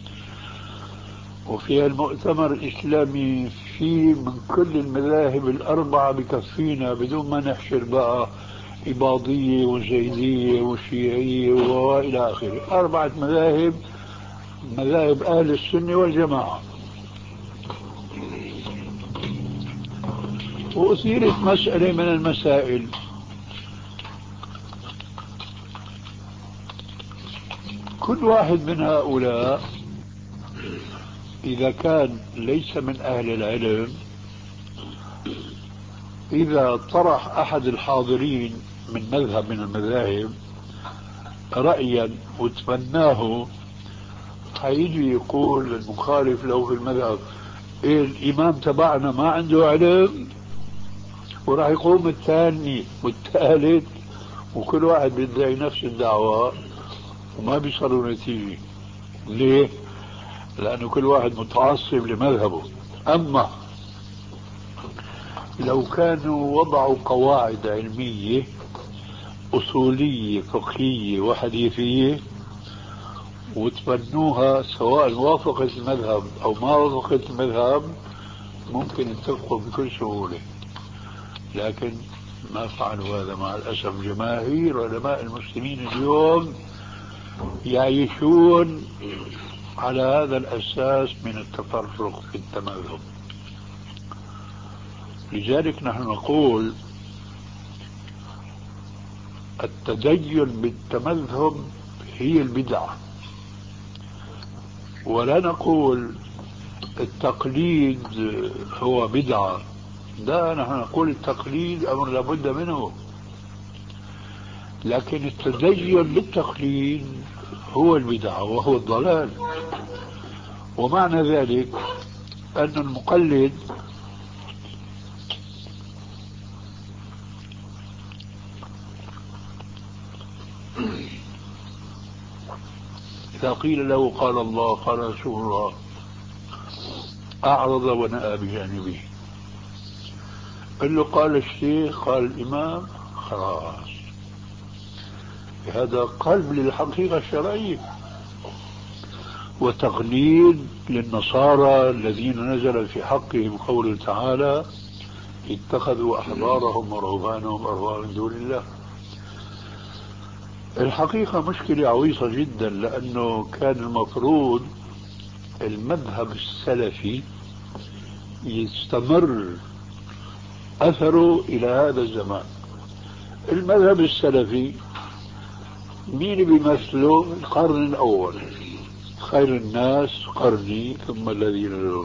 وفي المؤتمر الإسلامي في من كل المذاهب الأربعة بكفينا بدون ما نحشر بقى إباضية وزيدية وشيعية وإلى آخره. أربعة مذاهب، مذاهب أهل السنة والجماعة. وأثيرت مسألة من المسائل. كل واحد من هؤلاء إذا كان ليس من أهل العلم، إذا طرح أحد الحاضرين من مذهب من المذاهب رأيا وتبناه، هيجي يقول المخالف له في المذهب إيه الإمام تبعنا ما عنده علم، وراح يقوم الثاني والثالث وكل واحد بيدعي نفس الدعوة وما بيصلوا نتيجة. ليه؟ لأنه كل واحد متعصب لمذهبه. أما لو كانوا وضعوا قواعد علمية أصولية فقهية وحديثية وتبنوها، سواء وافقت المذهب أو ما وافقت المذهب، ممكن يتفقوا بكل سهولة. لكن ما فعلوا هذا مع الأسف. جماهير علماء المسلمين اليوم يعيشون على هذا الأساس من التفرق في التمذهب. لذلك نحن نقول التدين بالتمذهب هي البدعة، ولا نقول التقليد هو بدعة. لا، نحن نقول التقليد أمر لابد منه، لكن التدين بالتقليد هو البدعة وهو الضلال. ومعنى ذلك أن المقلد إذا قيل له قال الله قال رسول الله أعرض ونأى بجانبه. قل له قال الشيخ قال الإمام، خلاص، هذا قلب للحقيقة الشرعية. وتقليد للنصارى الذين نزل في حقهم قوله تعالى اتخذوا أحبارهم ورهبانهم أربابا من دون الله. الحقيقة مشكلة عويصة جدا، لأنه كان المفروض المذهب السلفي يستمر أثره إلى هذا الزمان. المذهب السلفي مين بيمثله؟ القرن الأول، خير الناس قرني ثم الذين لهم.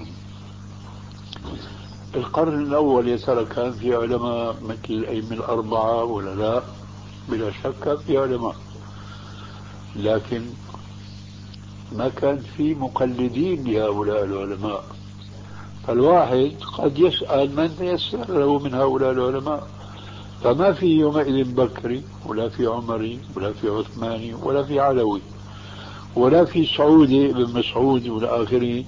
القرن الأول يا ترى كان في علماء مثل الأئمة الأربعة ولا لا؟ بلا شك في علماء، لكن ما كان في مقلدين لهؤلاء العلماء. فالواحد قد يسأل من يسأل له من هؤلاء العلماء، فما في يومئذ بكري ولا في عمري ولا في عثماني ولا في علوي ولا في سعودي بن مسعود ولا آخره.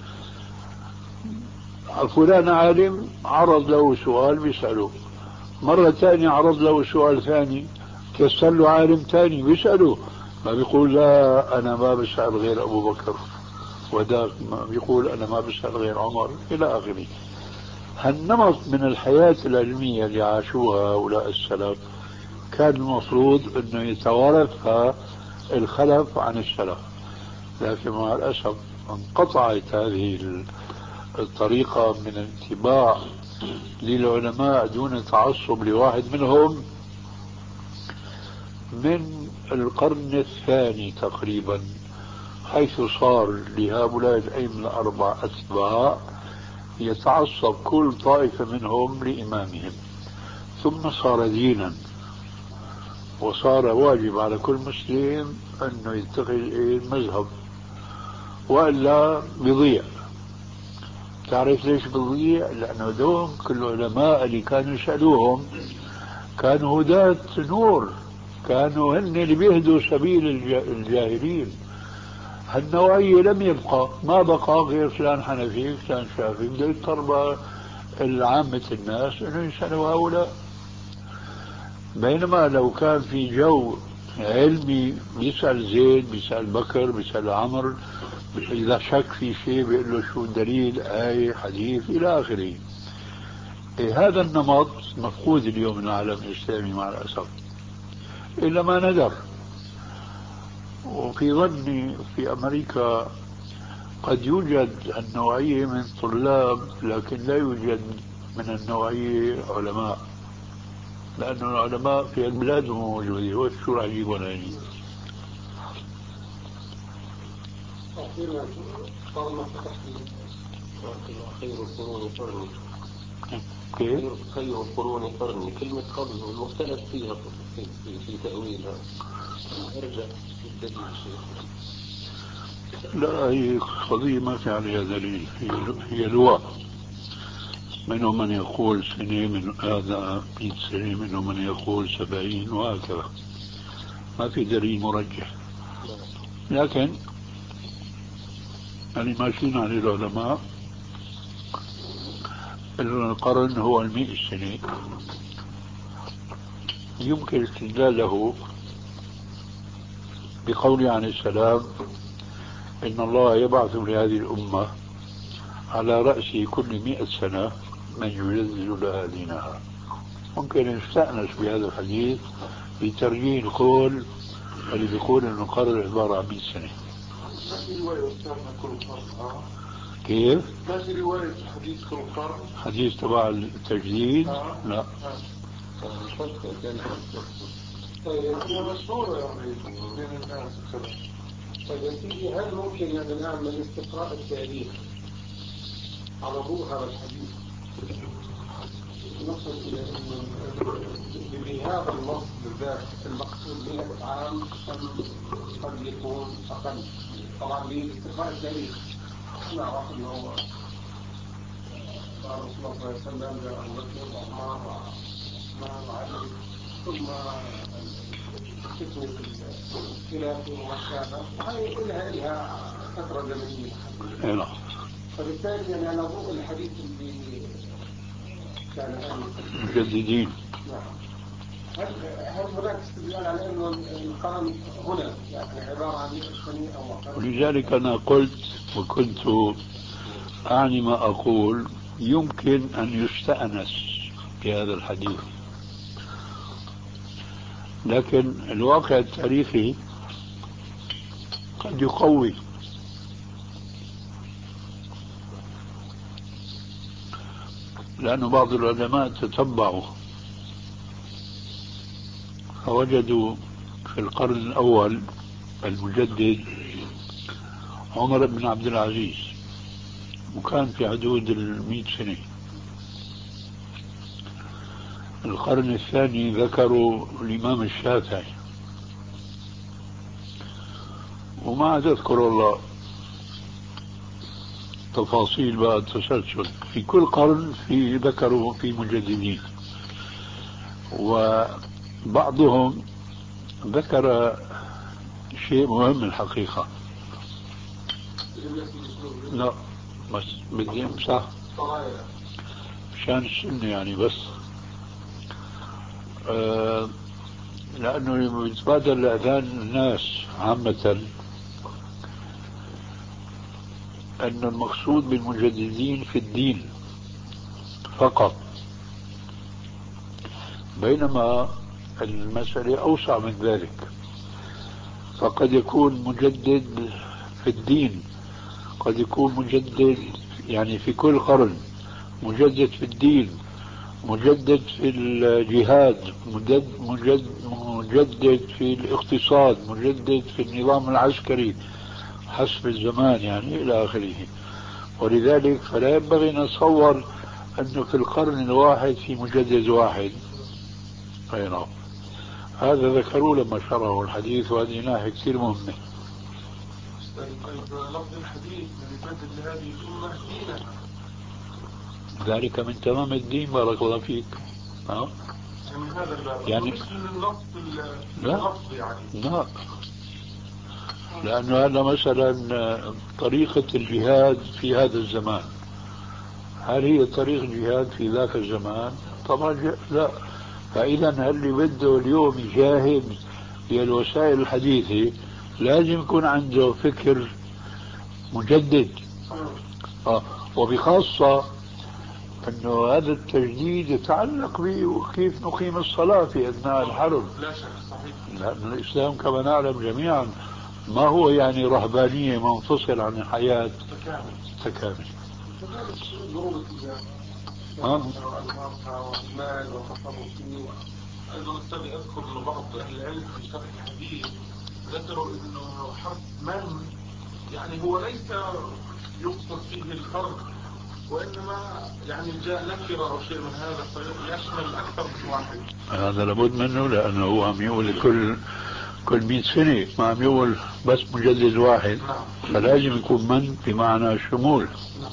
فلان عالم عرض له سؤال بيسأله، مرة ثانية عرض له سؤال ثاني تيسر له عالم ثاني بيسأله، ما بيقول لا أنا ما بسأل غير أبو بكر، وذاك ما بيقول أنا ما بسأل غير عمر، إلى آخره. هالنمط من الحياة العلمية اللي عاشوها هؤلاء السلف كان المفروض أنه يتوارثها الخلف عن السلف، لكن مع الأسف انقطعت هذه الطريقة من الاتباع للعلماء دون تعصب لواحد منهم من القرن الثاني تقريبا، حيث صار لهؤلاء الأئمة الأربعة أتباع يتعصب كل طائفة منهم لإمامهم، ثم صار دينا، وصار واجب على كل مسلم أنه يتخذ المذهب وإلا بيضيع. تعرف ليش بيضيع؟ لأنه دوم كل العلماء اللي كانوا يسألوهم كانوا هداة نور، كانوا هن اللي بيهدوا سبيل الجاهلين. هالنوعية لم يبقى، ما بقى غير فلان حنفي فلان شافعي، بده يضطر العامة الناس انه يسألوا هؤلاء. بينما لو كان في جو علمي بيسأل زيد بيسأل بكر بيسأل عمر، إذا شك في شيء بيقول له شو الدليل، آية حديث إلى آخره. إيه هذا النمط مفقود اليوم من العالم الإسلامي مع الأسف، إلا ما ندر. وفي ظني في أمريكا قد يوجد النوعية من الطلاب، لكن لا يوجد من النوعية علماء، لأن العلماء في البلاد موجودين، وشو راح يجيبون هني؟ خير القرون قرني. كيف؟ خير القرون قرني، كلمة قرن المختلف فيها في, في, في تأويلها. ارجع للدليل شيخ. لا، هي قضية ما في عليها دليل، هي هي لغة. منهم من يقول سنة، من هذا مئة سنة، منهم من يقول سبعين، وهكذا. ما في دليل مرجح. لكن اللي ماشيين عليه العلماء القرن هو المئة سنة. يمكن استدلاله بقوله عليه السلام: إن الله يبعث لهذه الأمة على رأس كل مئة سنة من يجدد لها دينها. ممكن نستأنس بهذا الحديث بترجيح القول اللي بيقول إن القرن عبارة عن مئة سنة. ما في رواية أستاذنا كل قرن؟ كيف؟ ما في رواية حديث كل قرن؟ حديث تبع التجديد؟ آه. لا. آه. طيب هي مشهورة يعني بين الناس وكذا. طيب يا سيدي، هل ممكن يعني نعمل استقراء التاريخ على ضوء هذا الحديث؟ نصل إلى أن بهذا النص بالذات المقصود مئة عام أم قد يكون أقل؟ طبعا باستقراء التاريخ نعرف أنه قال رسول الله صلى الله عليه وسلم جاء أبو بكر وعمر وعثمان وعلي، ثم فتنة الخلافة وما شابه، وهي إلها إلها فترة زمنية محددة. فبالتالي يعني على ضوء الحديث اللي كان آنفا مجددين. نعم، هل هل هناك استدلال على أنه القرن هنا يعني عبارة عن مئة سنة أو أقل؟ ولذلك أنا قلت وكنت أعني ما أقول، يمكن أن يستأنس بهذا الحديث، لكن الواقع التاريخي قد يقوي. لأن بعض العلماء تتبعوا فوجدوا في القرن الأول المجدد عمر بن عبد العزيز، وكان في حدود المئة سنة. القرن الثاني ذكروا الإمام الشافعي، وما تذكر الله تفاصيل بقى التسلسل. في كل قرن في ذكروا في مجددين، وبعضهم ذكر شيء مهم الحقيقة. لا بس بدي امسح مشان السنة يعني، بس آه لأنه يتبادل لأذهان الناس عامة أن المقصود بالمجددين في الدين فقط، بينما المسألة أوسع من ذلك. فقد يكون مجدد في الدين، قد يكون مجدد يعني في كل قرن، مجدد في الدين، مجدد في الجهاد، مجدد, مجدد, مجدد في الاقتصاد، مجدد في النظام العسكري حسب الزمان يعني إلى آخره. ولذلك فلا ينبغي نتصور أنه في القرن الواحد في مجدد واحد. أي نعم، هذا ذكروا لما شرحوا الحديث، وهذه ناحية كثير مهمة. طيب لفظ الحديث من يجدد لهذه الأمة دينها، ذلك من تمام الدين. بارك الله فيك. ها؟ يعني هذا الباب يعني مش من النص اللفظ يعني. لا، لأنه هذا مثلا طريقة الجهاد في هذا الزمان، هل هي طريقة الجهاد في ذاك الزمان؟ طبعا لا. فإذا اللي بده اليوم يجاهد بالوسائل الحديثة لازم يكون عنده فكر مجدد. آه. وبخاصة أنه هذا التجديد يتعلق بكيف نقيم الصلاة في أثناء الحرب. لا شك صحيح. لأن الإسلام كما نعلم جميعا ما هو يعني رهبانية منفصل عن الحياة تكامل. كذلك ضروب التجارة والمرأة والمال والتصرف فيه. أيضا أستاذ أذكر أن بعض أهل العلم في شرح الحديث ذكروا أنه حرف من يعني هو ليس يقصد فيه الفرد، وإنما يعني جاء نكرة أو شيء من هذا فيشمل أكثر من واحد. هذا لابد منه، لأنه هو عم يقول كل كل مئة سنة، ما عم يقول بس مجدد واحد. فلازم يكون من بمعنى شمول.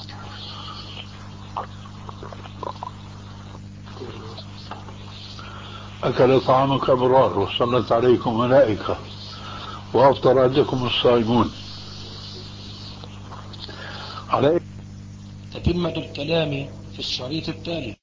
أكل طعامك أبرار وصلت عليكم ملائكة وأفطر عندكم الصائمون. تتمة الكلام في الشريط التالي.